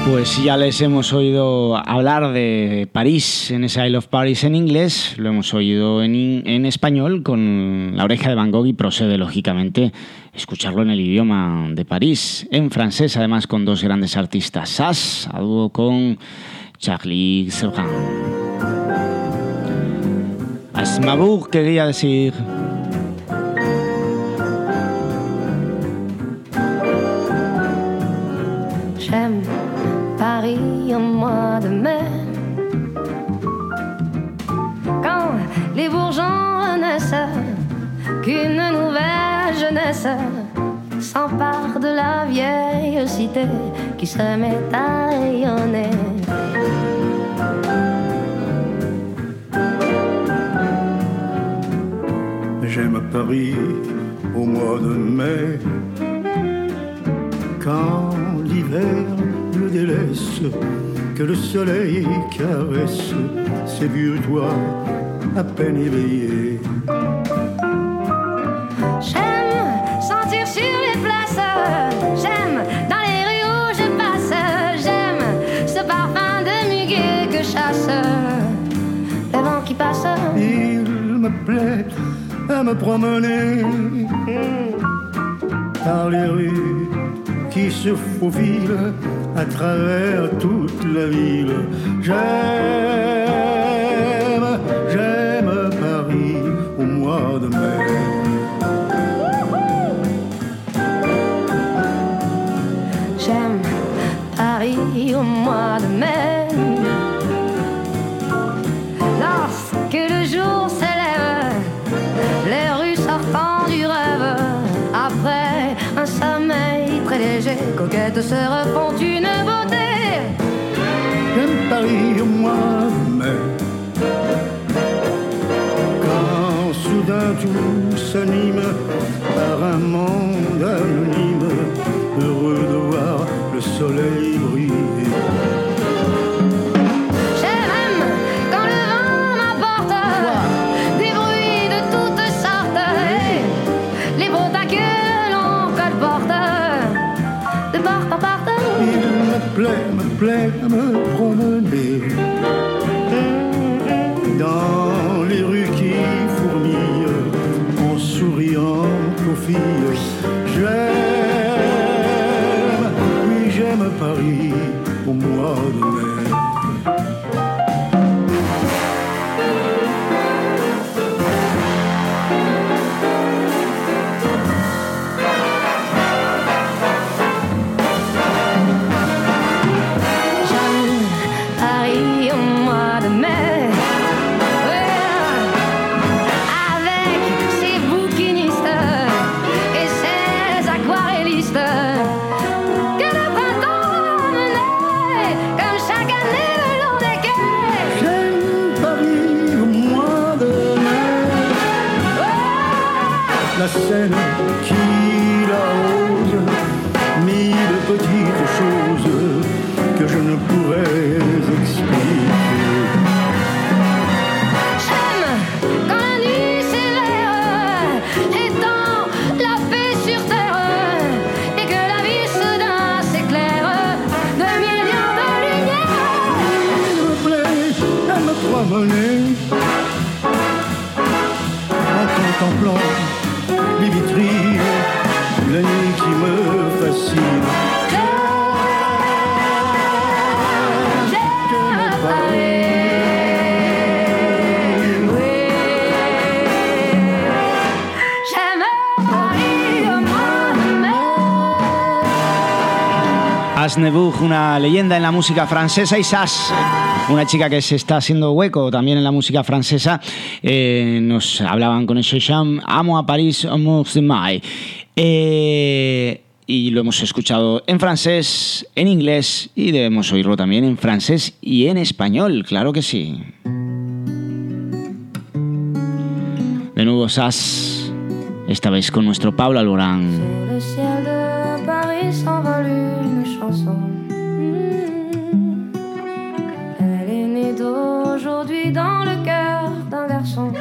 Pues ya les hemos oído hablar de París en ese I Love Paris en inglés, lo hemos oído en, en español con La Oreja de Van Gogh y procede lógicamente escucharlo en el idioma de París, en francés además con dos grandes artistas, Sass, a dúo con Charlie Severin. Aznavour quería decir... J'aime Paris au mois de mai, quand les bourgeons naissent, qu'une nouvelle jeunesse s'empare de la vieille cité qui se met à rayonner. J'aime Paris au mois de mai, quand l'hiver le délaisse, que le soleil caresse ses vieux toits à peine éveillés. J'aime sentir sur les places, j'aime dans les rues où je passe, j'aime ce parfum de muguet que chasse le vent qui passe. Il me plaît à me promener par les rues qui se faufilent à travers toute la ville. J'aime, j'aime Paris au mois de mai. J'aime Paris au mois de mai, lorsque le jour s'élève, les rues sortant du rêve, après un sommeil très léger, coquettes se refont une beauté. J'aime Paris au mois de mai, quand soudain tout s'anime par un monde anonyme, heureux de voir le soleil briller. J'aime quand le vent m'apporte des bruits de toutes sortes, et les beaux tas que l'on colporte de porte en porte. Il me plaît, me plaît à me promener dans les rues qui fourmillent en souriant aux filles. J'aime, oui j'aime Paris au mois de mai. La Seine qui l'arrose, mille petites choses que je ne pourrais expliquer. J'aime quand la nuit s'éveille, étend la paix sur terre, et que la vie soudain s'éclaire de millions de lumières. Il me plaît à me promener en contemplant les vitrines, la nuit qui me fascine. J'aime Paris, oui. J'aime Paris au mois de mai. Aznavour, una leyenda en la música francesa, y Sass, una chica que se está haciendo hueco también en la música francesa. Eh, nos hablaban con ese Jean, Amo a París, Amour de Mai. Eh, y lo hemos escuchado en francés, en inglés, y debemos oírlo también en francés y en español, claro que sí. De nuevo Sass, esta vez con nuestro Pablo Alborán. Sur le ciel de Paris s'envole une chanson. Elle est née d'aujourd'hui dans le cœur d'un garçon.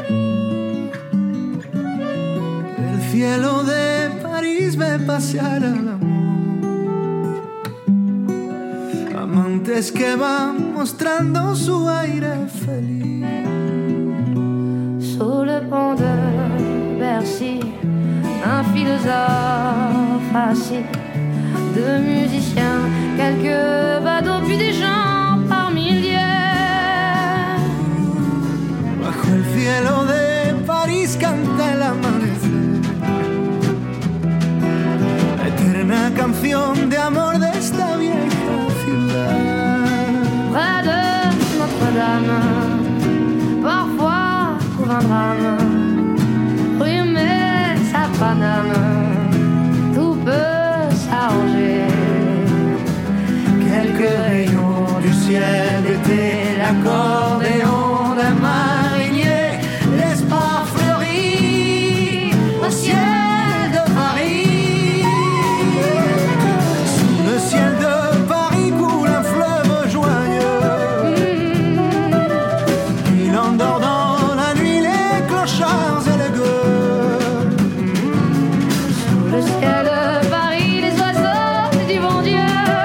El cielo de París me pasear al amor. gentes que van mostrando su aire feliz. Sous le pont de Bercy, un philosophe assis, deux musiciens, quelques badauds, puis des gens par milliers. Bajo el cielo de París canta el amanecer, la eterna canción de amor de esta vieja ciudad. Près de Notre-Dame, parfois trouve un drame, rue Metz à Paname, tout peut s'arranger. Quelques rayons du ciel d'été, l'accordéon d'un marinier, l'espoir fleurit au ciel de Paris. Sous le ciel de Paris coule un fleuve joyeux, il endort dans la nuit les clochards et les gueux. Sous le ciel de Paris, les oiseaux du bon Dieu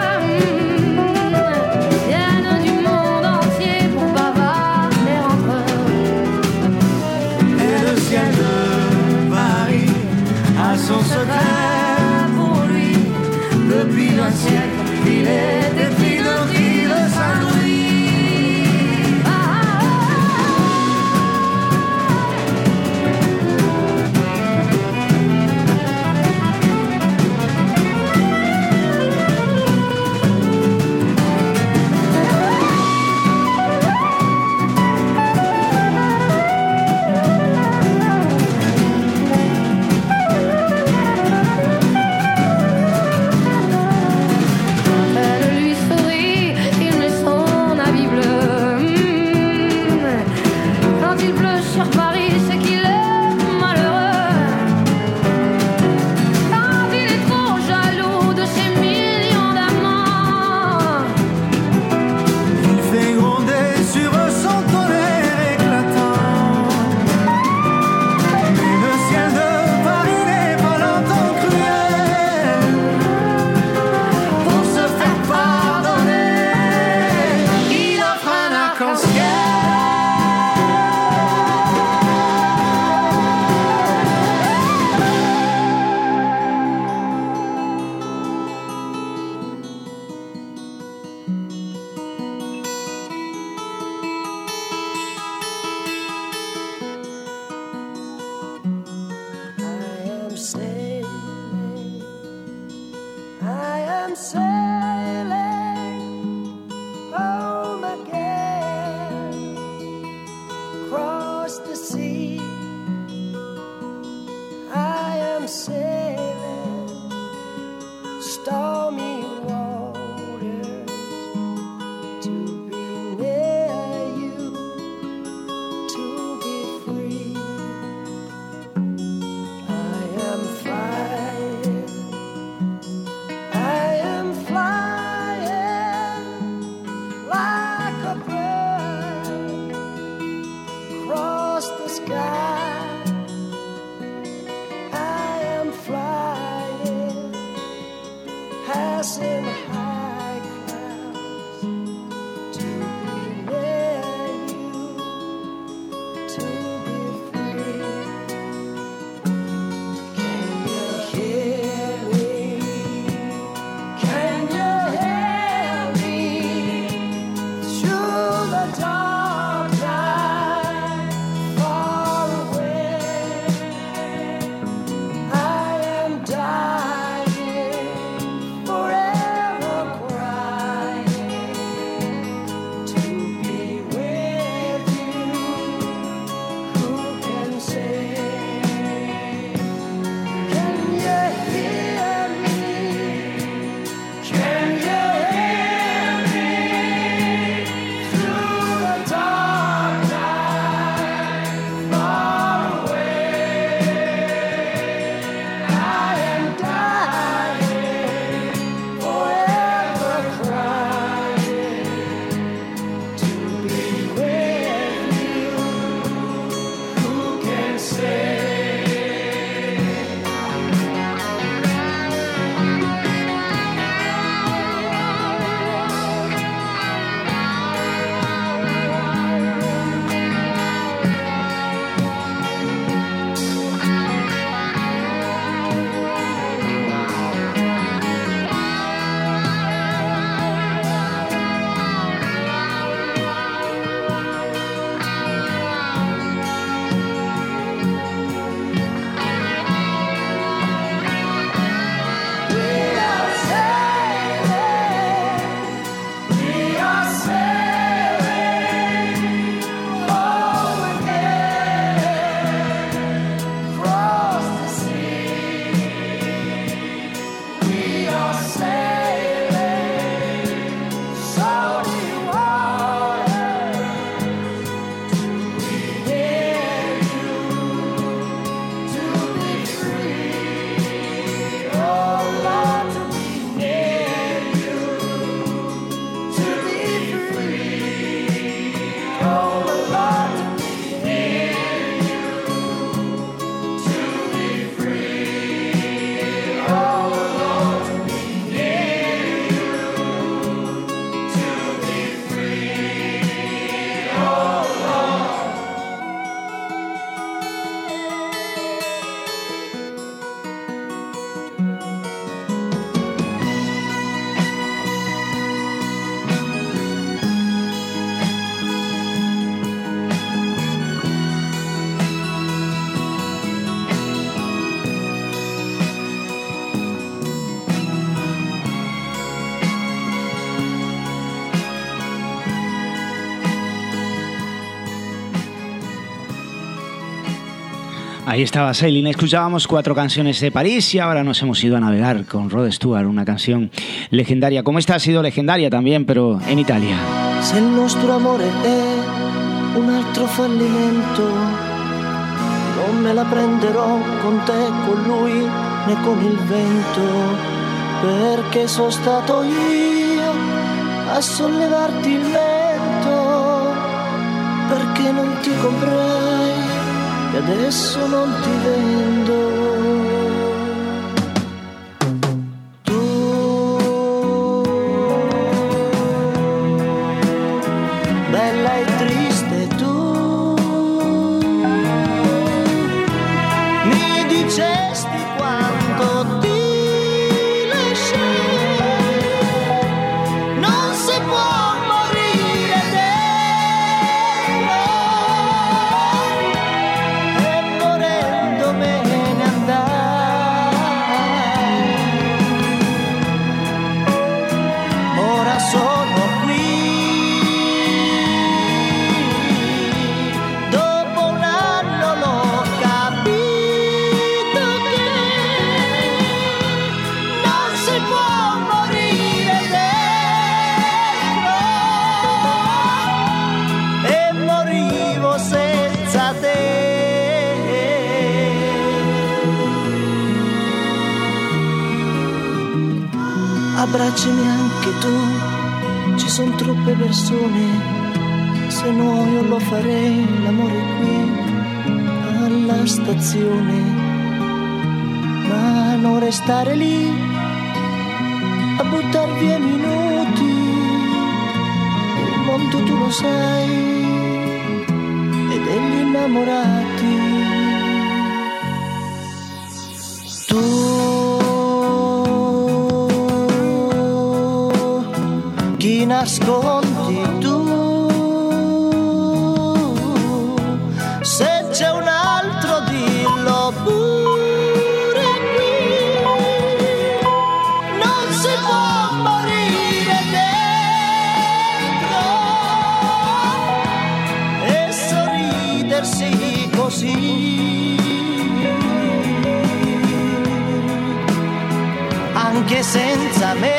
viennent du monde entier pour bavarder entre eux. Et le ciel de Paris a son secret pour lui. Depuis un siècle, il est épris de cris de Saint-Louis. Elle Ahí estaba Sailing. Escuchábamos cuatro canciones de París y ahora nos hemos ido a navegar con Rod Stewart, una canción legendaria. Como esta ha sido legendaria también, però in Italia. Se il nostro amore è un altro fallimento, non me la prenderò con te, con lui, né con il vento, perché sono stato io a sollevarti il mento, perché non ti comprai e adesso non ti vendo. Bella e triste tu, mi dicesti quanto ti lasciai, non si può morire dentro, e morendo me ne andai. Ora sono qui, dopo un anno l'ho capito che non si può morire dentro, e morivo senza te. Abbracciami anche tu, ci sono troppe persone, se no io lo farei l'amore qui alla stazione, ma non restare lì a buttar via minuti, il mondo tu lo sai, e degli innamorati. Tu chi nascondi tu, se c'è un altro dillo pure qui, non si può morire dentro e sorridersi così, anche senza me.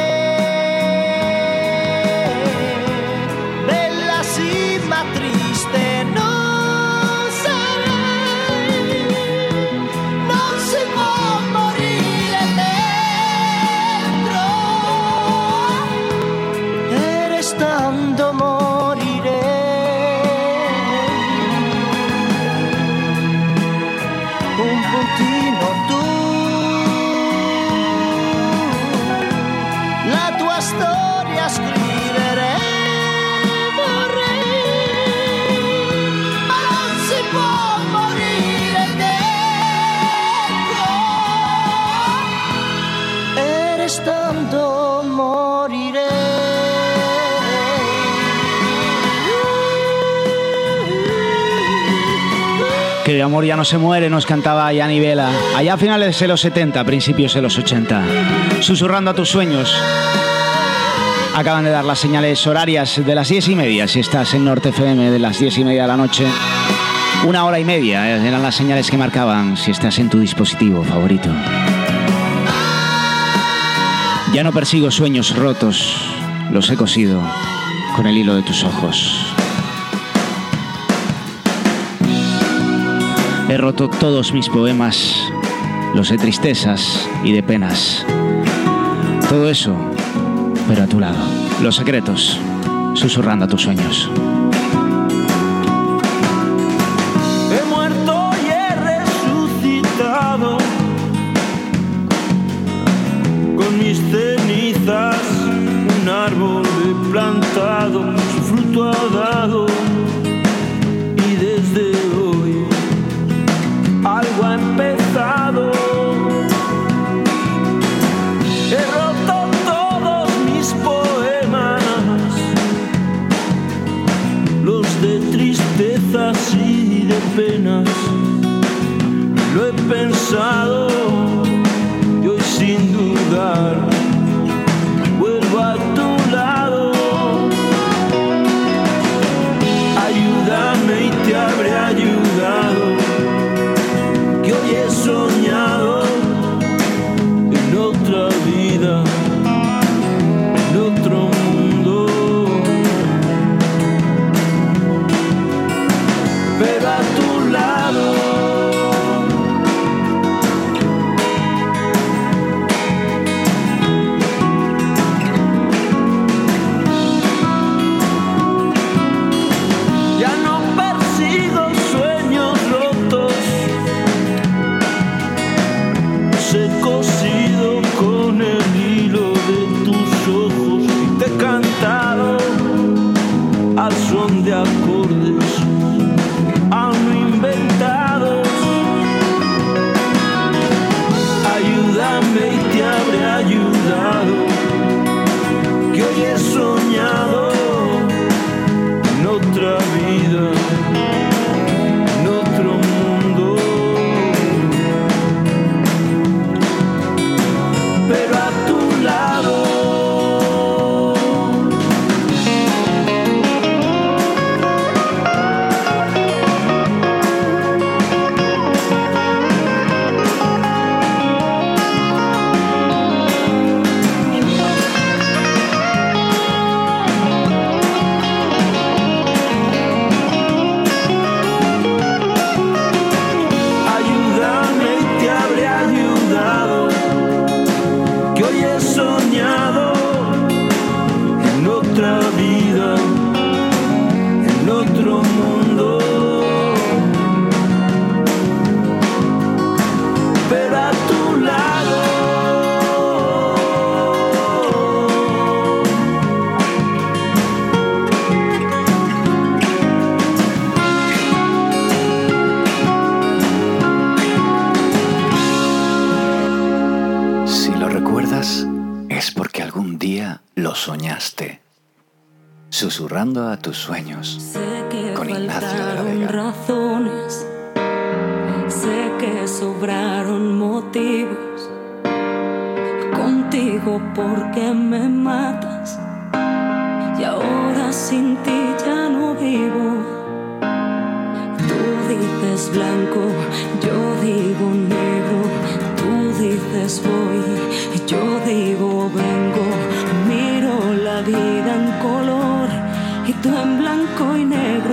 Bella sì, ma triste non sarai, non si può morire dentro, e restando morire. Un puntino tu, la tua storia scrivere vorrei, ma non si può morire dentro, e restando morire. Que el amor ya no se muere, nos cantaba Yanni Vela, allá a finales de los setenta, principios de los ochenta. Susurrando a tus sueños. Acaban de dar las señales horarias de las diez y media, si estás en Norte F M, de las diez y media de la noche. Una hora y media eh, eran las señales que marcaban si estás en tu dispositivo favorito. Ya no persigo sueños rotos, los he cosido con el hilo de tus ojos. He roto todos mis poemas, los de tristezas y de penas. Todo eso, pero a tu lado. Los secretos, susurrando a tus sueños. He muerto y he resucitado, con mis cenizas un árbol he plantado, su fruto ha dado, y desde hoy algo ha empezado. He roto todos mis poemas, los de tristezas y de penas. Lo he pensado y hoy sin dudar vuelvo a tu lado. soñado en otra vida, en otro mundo, pero a tu lado. Soñaste, susurrando a tus sueños, Sé que con Ignacio de la faltaron Vega. razones, sé que sobraron motivos. Contigo porque me matas y ahora sin ti ya no vivo. Tú dices blanco, yo digo negro. Tú dices voy, yo digo vengo. Miro la vida en color y tú en blanco y negro.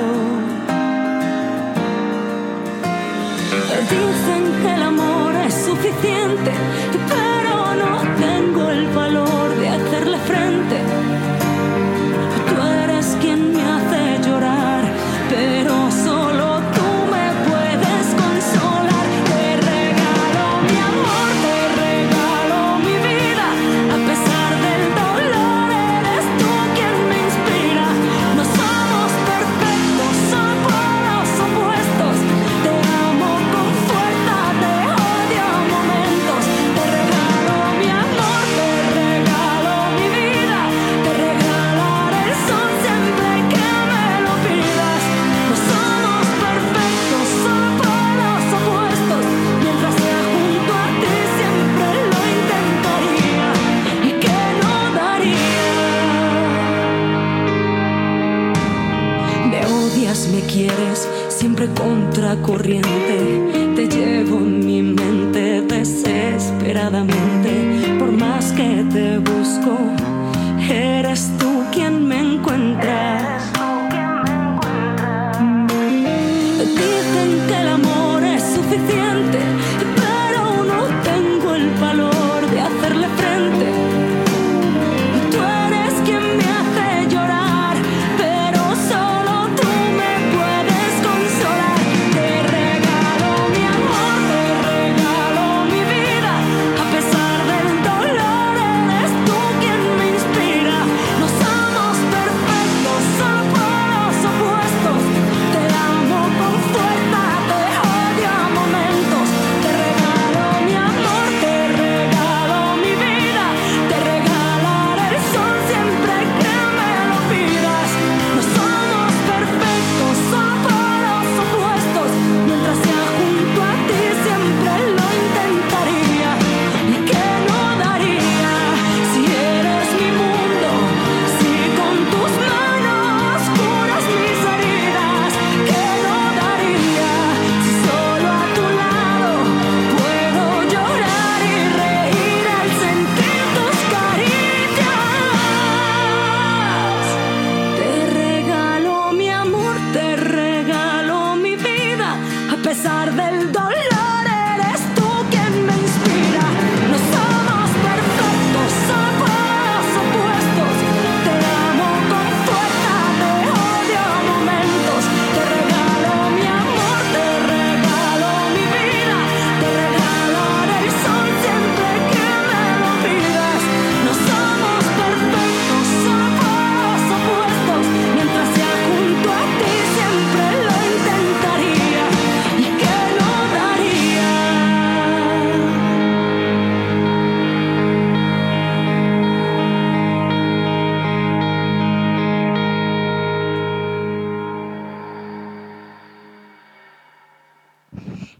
Dicen que el amor es suficiente, pero no tengo el valor de hacerle frente. Tú eres quien me hace llorar, pero solo tú me puedes consolar. Te regalo mi amor, te regalo mi vida. A pesar del dolor, eres tú quien me inspira. No somos perfectos, son polos opuestos. Te amo con fuerza, te odio a momentos. Te regalo mi amor, te regalo mi vida. Te regalaré el sol siempre que me lo pidas. No somos perfectos, son polos opuestos. Mientras sea junto a ti siempre lo intentaría. ¿Y qué no daría? Me odias, me quieres, siempre contracorriente. Te llevo en mi mente desesperadamente. Por más que te busco, eres tú quien me encuentra. Dicen que el amor es suficiente, pero no tengo el valor de hacerle frente. Tú eres quien me hace llorar, pero solo tú me puedes consolar. Te regalo mi amor, te regalo mi vida. A pesar del dolor, eres tú quien me inspira. No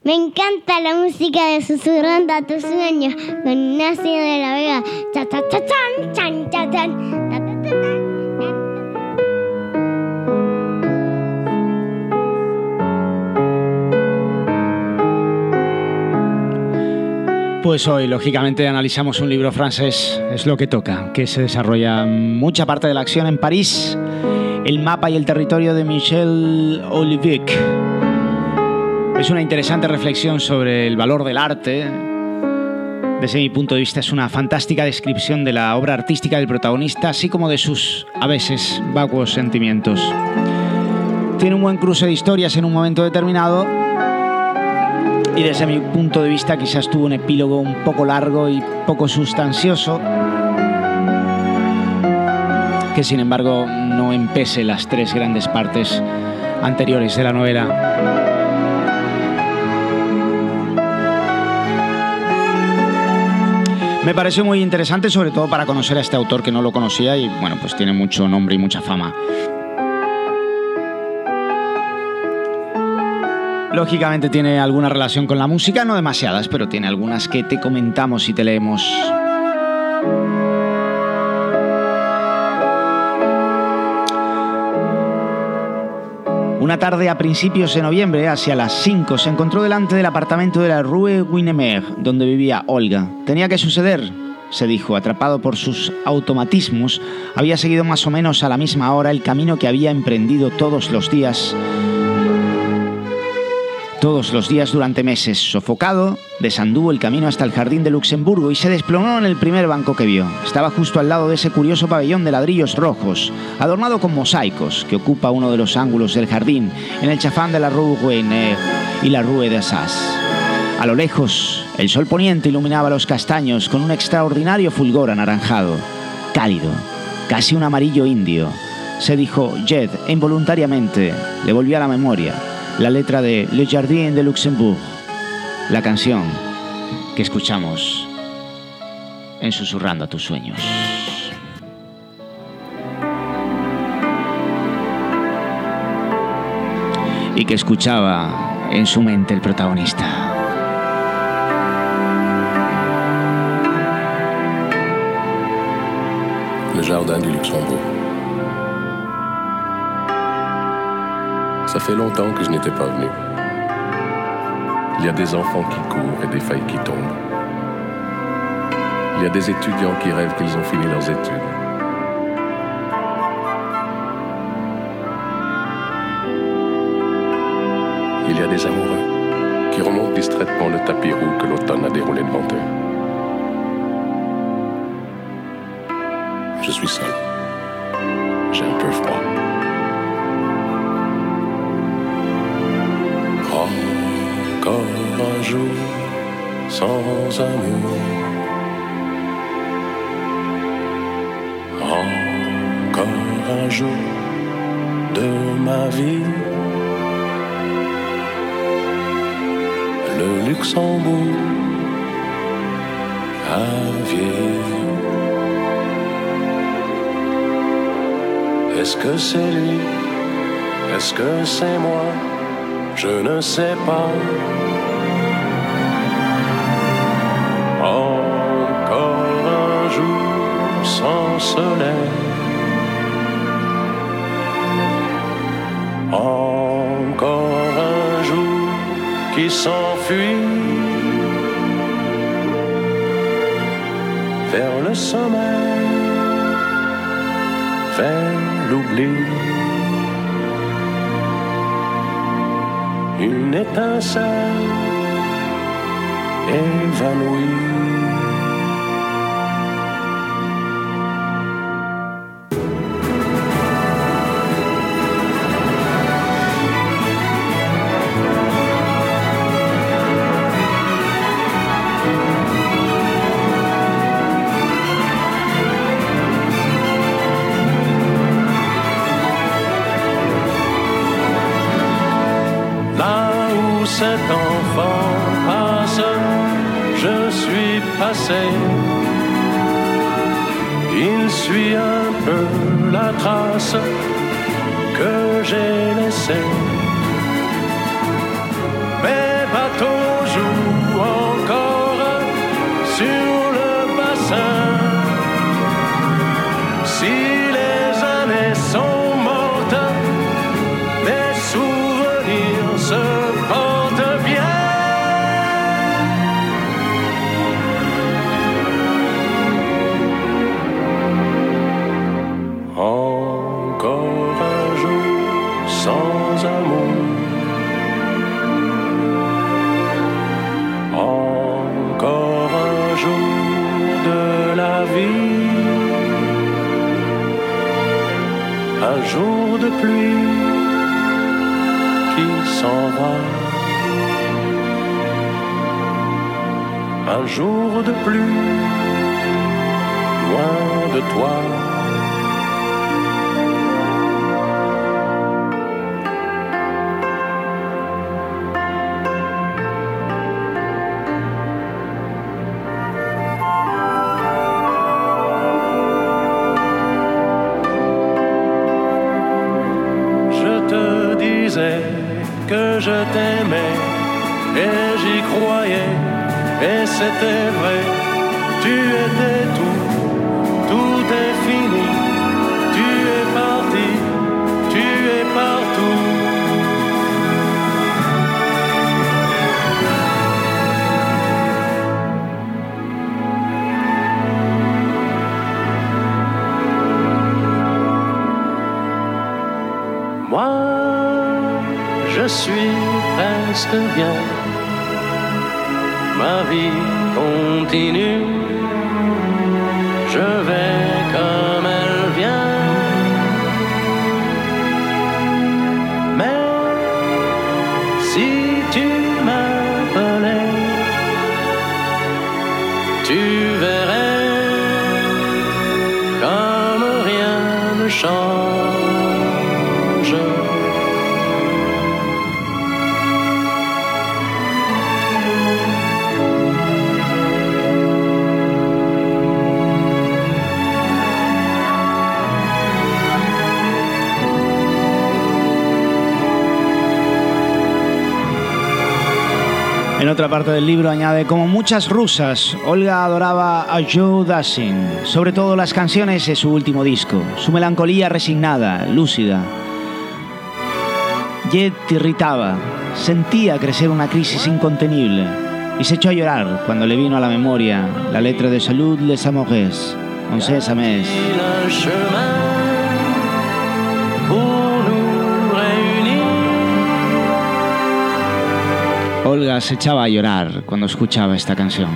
Me encanta la música de Susurrando a tus sueños con Ignacio de la Vega. Cha cha cha chan, chan cha chan. Ta, ta, ta, ta. Pues hoy, lógicamente, analizamos un libro francés, es lo que toca, que se desarrolla mucha parte de la acción en París, El mapa y el territorio de Michel Houellebecq. Es una interesante reflexión sobre el valor del arte. Desde mi punto de vista es una fantástica descripción de la obra artística del protagonista, así como de sus, a veces, vacuos sentimientos. Tiene un buen cruce de historias en un momento determinado, y desde mi punto de vista quizás tuvo un epílogo un poco largo y poco sustancioso, que sin embargo no empece las tres grandes partes anteriores de la novela. Me pareció muy interesante, sobre todo para conocer a este autor que no lo conocía y bueno, pues tiene mucho nombre y mucha fama. Lógicamente tiene alguna relación con la música, no demasiadas, pero tiene algunas que te comentamos y te leemos. Una tarde a principios de noviembre, hacia las cinco, se encontró delante del apartamento de la Rue Guinemer, donde vivía Olga. Tenía que suceder, se dijo, atrapado por sus automatismos. Había seguido más o menos a la misma hora el camino que había emprendido todos los días Todos los días durante meses. Sofocado, desanduvo el camino hasta el jardín de Luxemburgo y se desplomó en el primer banco que vio. Estaba justo al lado de ese curioso pabellón de ladrillos rojos, adornado con mosaicos, que ocupa uno de los ángulos del jardín, en el chafán de la Rue Guénère y la Rue d'Assas. A lo lejos, el sol poniente iluminaba los castaños con un extraordinario fulgor anaranjado, cálido, casi un amarillo indio. Se dijo Jed e involuntariamente le volvió a la memoria la letra de Le Jardin de Luxembourg, la canción que escuchamos en Susurrando a tus sueños. Y que escuchaba en su mente el protagonista. Le Jardin du Luxembourg. Ça fait longtemps que je n'étais pas venu. Il y a des enfants qui courent et des feuilles qui tombent. Il y a des étudiants qui rêvent qu'ils ont fini leurs études. Il y a des amoureux qui remontent distraitement le tapis roux que l'automne a déroulé devant eux. Je suis seul. J'ai un peu froid. Encore un jour sans amour. Encore un jour de ma vie. Le Luxembourg a vieilli. Est-ce que c'est lui? Est-ce que c'est moi? Je ne sais pas. Encore un jour sans soleil. Encore un jour qui s'enfuit vers le sommeil, vers l'oubli. Une étincelle évanouie. Cet enfant passe, je suis passé. Il suit un peu la trace que j'ai laissée. mes bateaux jouent encore sur le bassin. Si les années sont mortes, les souvenirs se portent bien. Encore un jour sans amour, encore un jour de la vie, un jour de pluie qui s'en va, un jour de pluie loin de toi. Que je t'aimais et j'y croyais et c'était vrai. Tu étais tout, tout est fini. Tu es parti, tu es partout. Moi je suis presque bien, ma vie continue, je vais comme elle vient. Mais si tu m'appelais, tu verrais comme rien ne change. En otra parte del libro añade, como muchas rusas, Olga adoraba a Joe Dassin, sobre todo las canciones de su último disco, su melancolía resignada, lúcida. Jet te irritaba, sentía crecer una crisis incontenible y se echó a llorar cuando le vino a la memoria la letra de Salut les Amores, on sait jamais. Olga se echaba a llorar cuando escuchaba esta canción.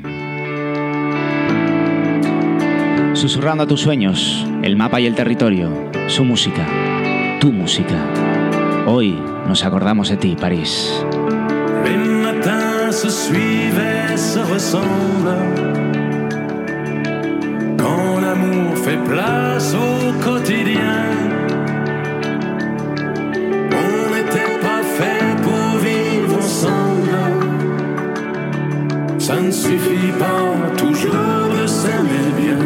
Susurrando a tus sueños, el mapa y el territorio, su música, tu música. Hoy nos acordamos de ti, París. Les matins se suivent, se ressemblent. Quand l'amour fait place au quotidien. On n'était pas fait pour vivre ensemble. Ça ne suffit pas toujours de s'aimer bien.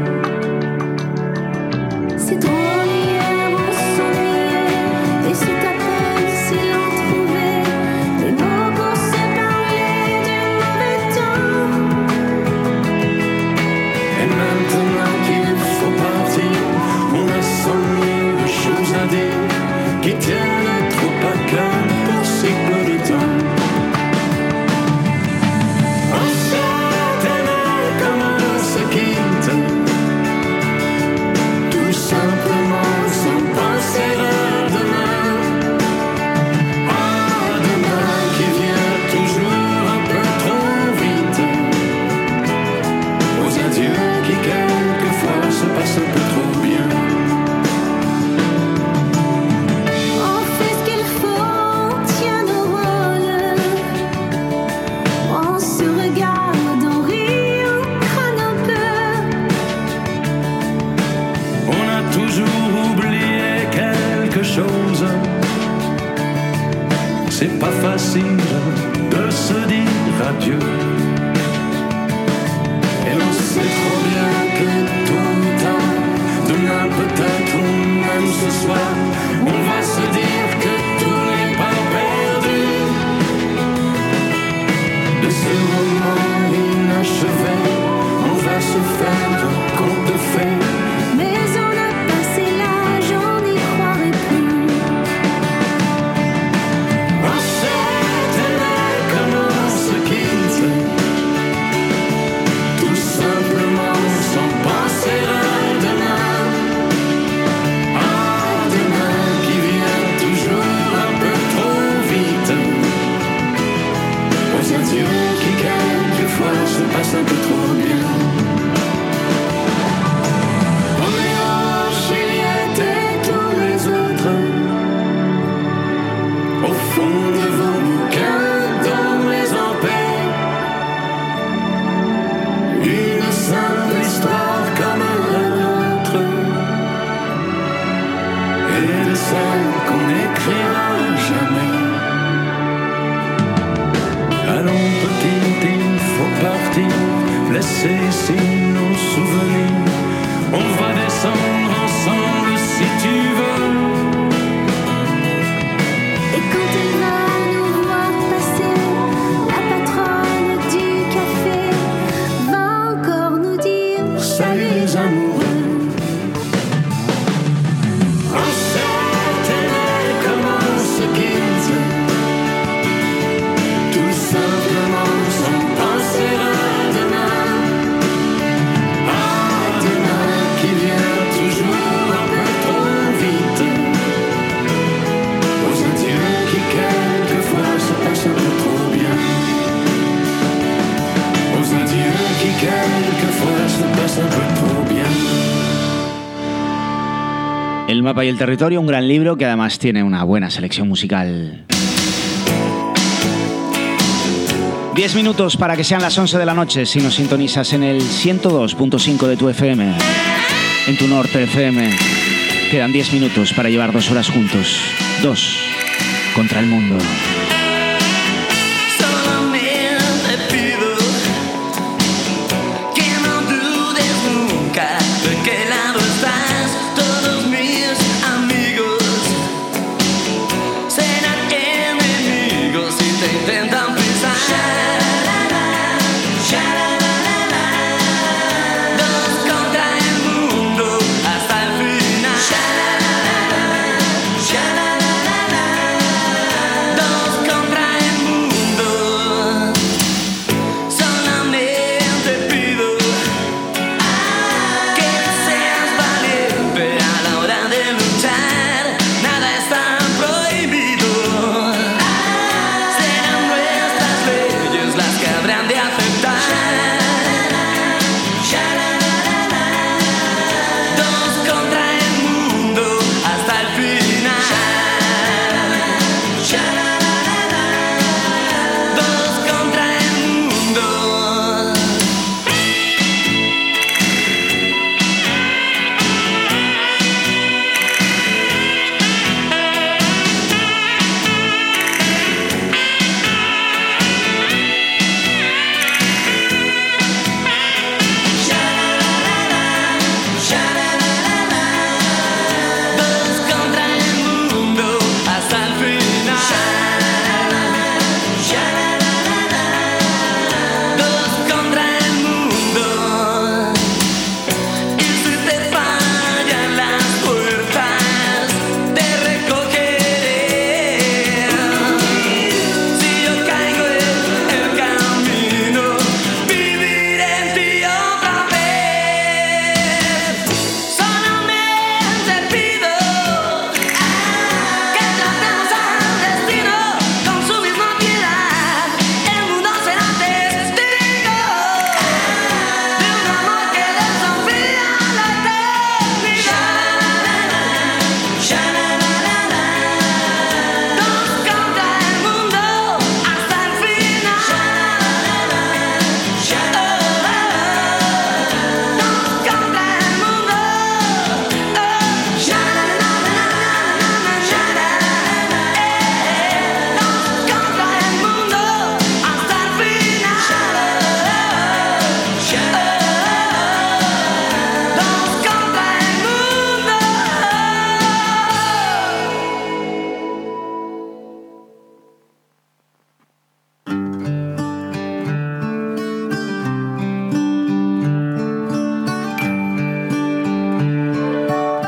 C'est drôle, hier on s'ennuyait. Et si ta peine, si l'on trouvait des mots pour se parler du mauvais temps. Et maintenant qu'il faut partir, on a cent mille choses à dire qui tiennent trop à cœur pour si peu de temps. On s'est aimé comme on se quitte, tout simplement sans penser à demain. À demain qui vient toujours un peu trop vite, aux adieux qui quelquefois se passent un peu trop bien. On fait ce qu'il faut, on tient nos rôles. On se regarde, on rit, on craint un peu. On a toujours oublié quelque chose. C'est pas facile de se dire adieu. Et on sait trop bien que tôt ou tard, demain peut-être ou même ce soir, on va se dire que tout n'est pas perdu. faire un conte de fées. Mais on a passé l'âge, on n'y croirait plus. On s'aimait comme on se quitte, tout simplement sans penser à demain. À demain qui vient toujours un peu trop vite. Aux adieux qui quelquefois se passent un peu trop bien. Roméo, Juliette et tous les autres, au fond de vos bouquins, dormez en paix. Une simple histoire comme la nôtre, et de celle qu'on n'écrira jamais. Allons petit, il faut partir, laisser ici nos souvenirs. On va descendre ensemble si tu veux. Et quand elle va nous voir passer, la patronne du café va encore nous dire Salut les amoureux. On s'est aimé comme on se quitte, tout simplement sans penser à demain. À demain qui vient toujours un peu trop vite. Aux adieux qui quelquefois se passent un peu trop bien. Aux adieux qui quelquefois se passent un peu trop bien. El mapa y el territorio, un gran libro que además tiene una buena selección musical. Diez minutos para que sean las once de la noche si nos sintonizas en el ciento dos punto cinco de tu F M, en tu Norte F M. Quedan diez minutos para llevar dos horas juntos. Dos contra el mundo. Solamente pido que no dudes nunca de qué lado estás. Todos mis amigos serán enemigos si te intentan pisar. Dos contra el mundo hasta el final. Dos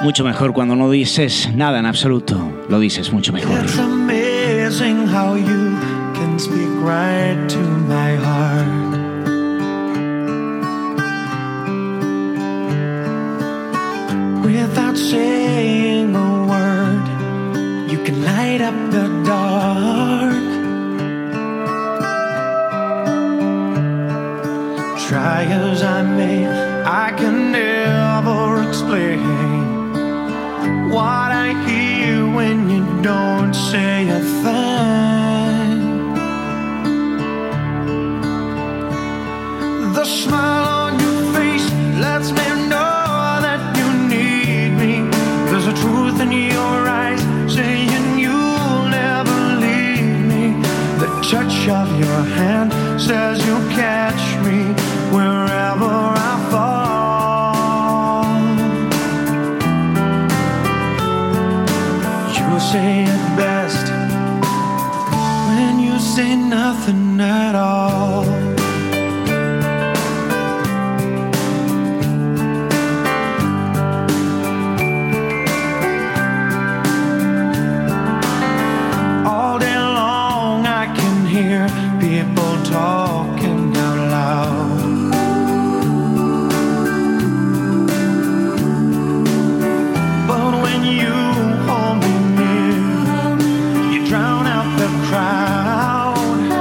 Mucho mejor cuando no dices nada en absoluto, lo dices mucho mejor. It's amazing how you can speak right to my heart. Without saying a word, you can light up the dark. Try as I may, I can never explain what I hear when you don't say a thing. The smile on your face lets me know that you need me. There's a truth in your eyes saying you'll never leave me. The touch of your hand says you'll catch me wherever I fall. You say it best when you say nothing at all. All day long I can hear people talking out loud. But when you hold me near, you drown out the crowd.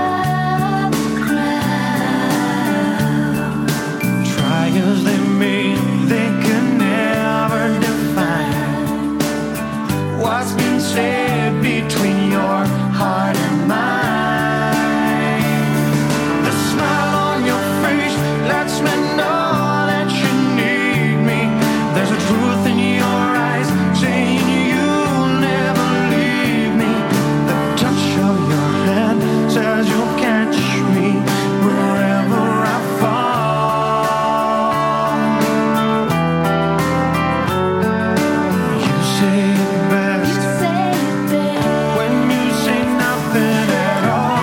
Try as they may, they can never define what's been said between your heart and mine. The smile on your face lets me know that you need me. There's a truth in your eyes saying you'll never leave me. The touch of your hand says you'll catch me wherever I fall. You say it best when you say nothing at all.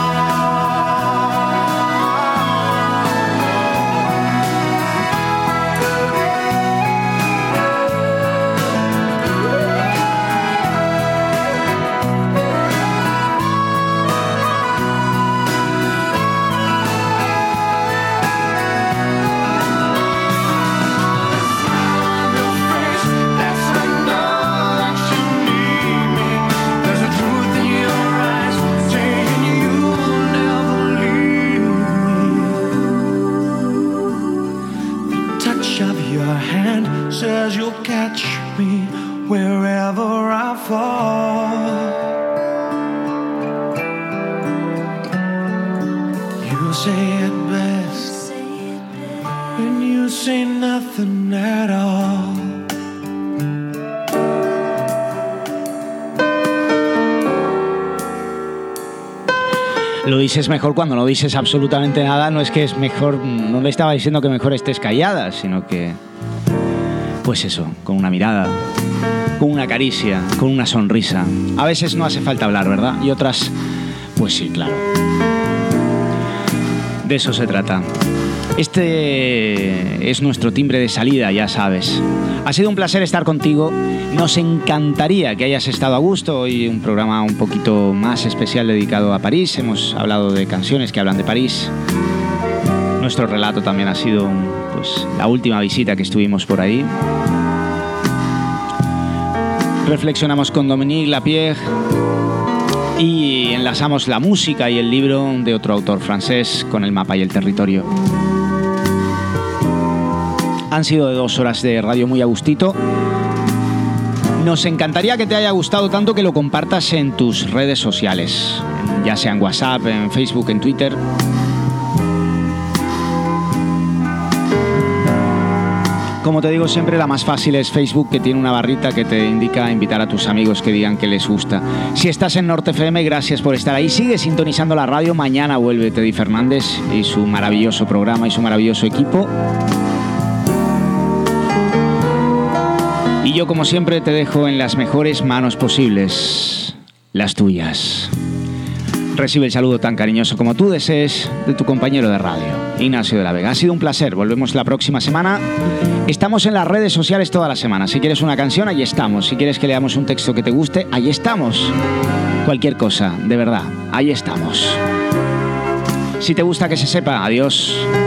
Says you'll catch me wherever I fall. You say it best when you say nothing at all. Lo dices mejor cuando no dices absolutamente nada. No es que es mejor, no le estaba diciendo que mejor estés callada, sino que, pues eso, con una mirada, con una caricia, con una sonrisa. A veces no hace falta hablar, ¿verdad? Y otras, pues sí, claro. De eso se trata. Este es nuestro timbre de salida, ya sabes. Ha sido un placer estar contigo. Nos encantaría que hayas estado a gusto. Hoy un programa un poquito más especial dedicado a París. Hemos hablado de canciones que hablan de París. Nuestro relato también ha sido pues, la última visita que estuvimos por ahí. Reflexionamos con Dominique Lapierre y enlazamos la música y el libro de otro autor francés con el mapa y el territorio. Han sido dos horas de radio muy a gustito. Nos encantaría que te haya gustado tanto que lo compartas en tus redes sociales, ya sea en WhatsApp, en Facebook, en Twitter. Como te digo siempre, la más fácil es Facebook, que tiene una barrita que te indica invitar a tus amigos que digan que les gusta. Si estás en Norte F M, gracias por estar ahí. Sigue sintonizando la radio. Mañana vuelve Teddy Fernández y su maravilloso programa y su maravilloso equipo. Y yo, como siempre, te dejo en las mejores manos posibles, las tuyas. Recibe el saludo tan cariñoso como tú desees de tu compañero de radio, Ignacio de la Vega. Ha sido un placer. Volvemos la próxima semana Estamos en las redes sociales toda la semana. Si quieres una canción, ahí estamos. Si quieres que leamos un texto que te guste, ahí estamos. Cualquier cosa, de verdad, ahí estamos. Si te gusta que se sepa, adiós.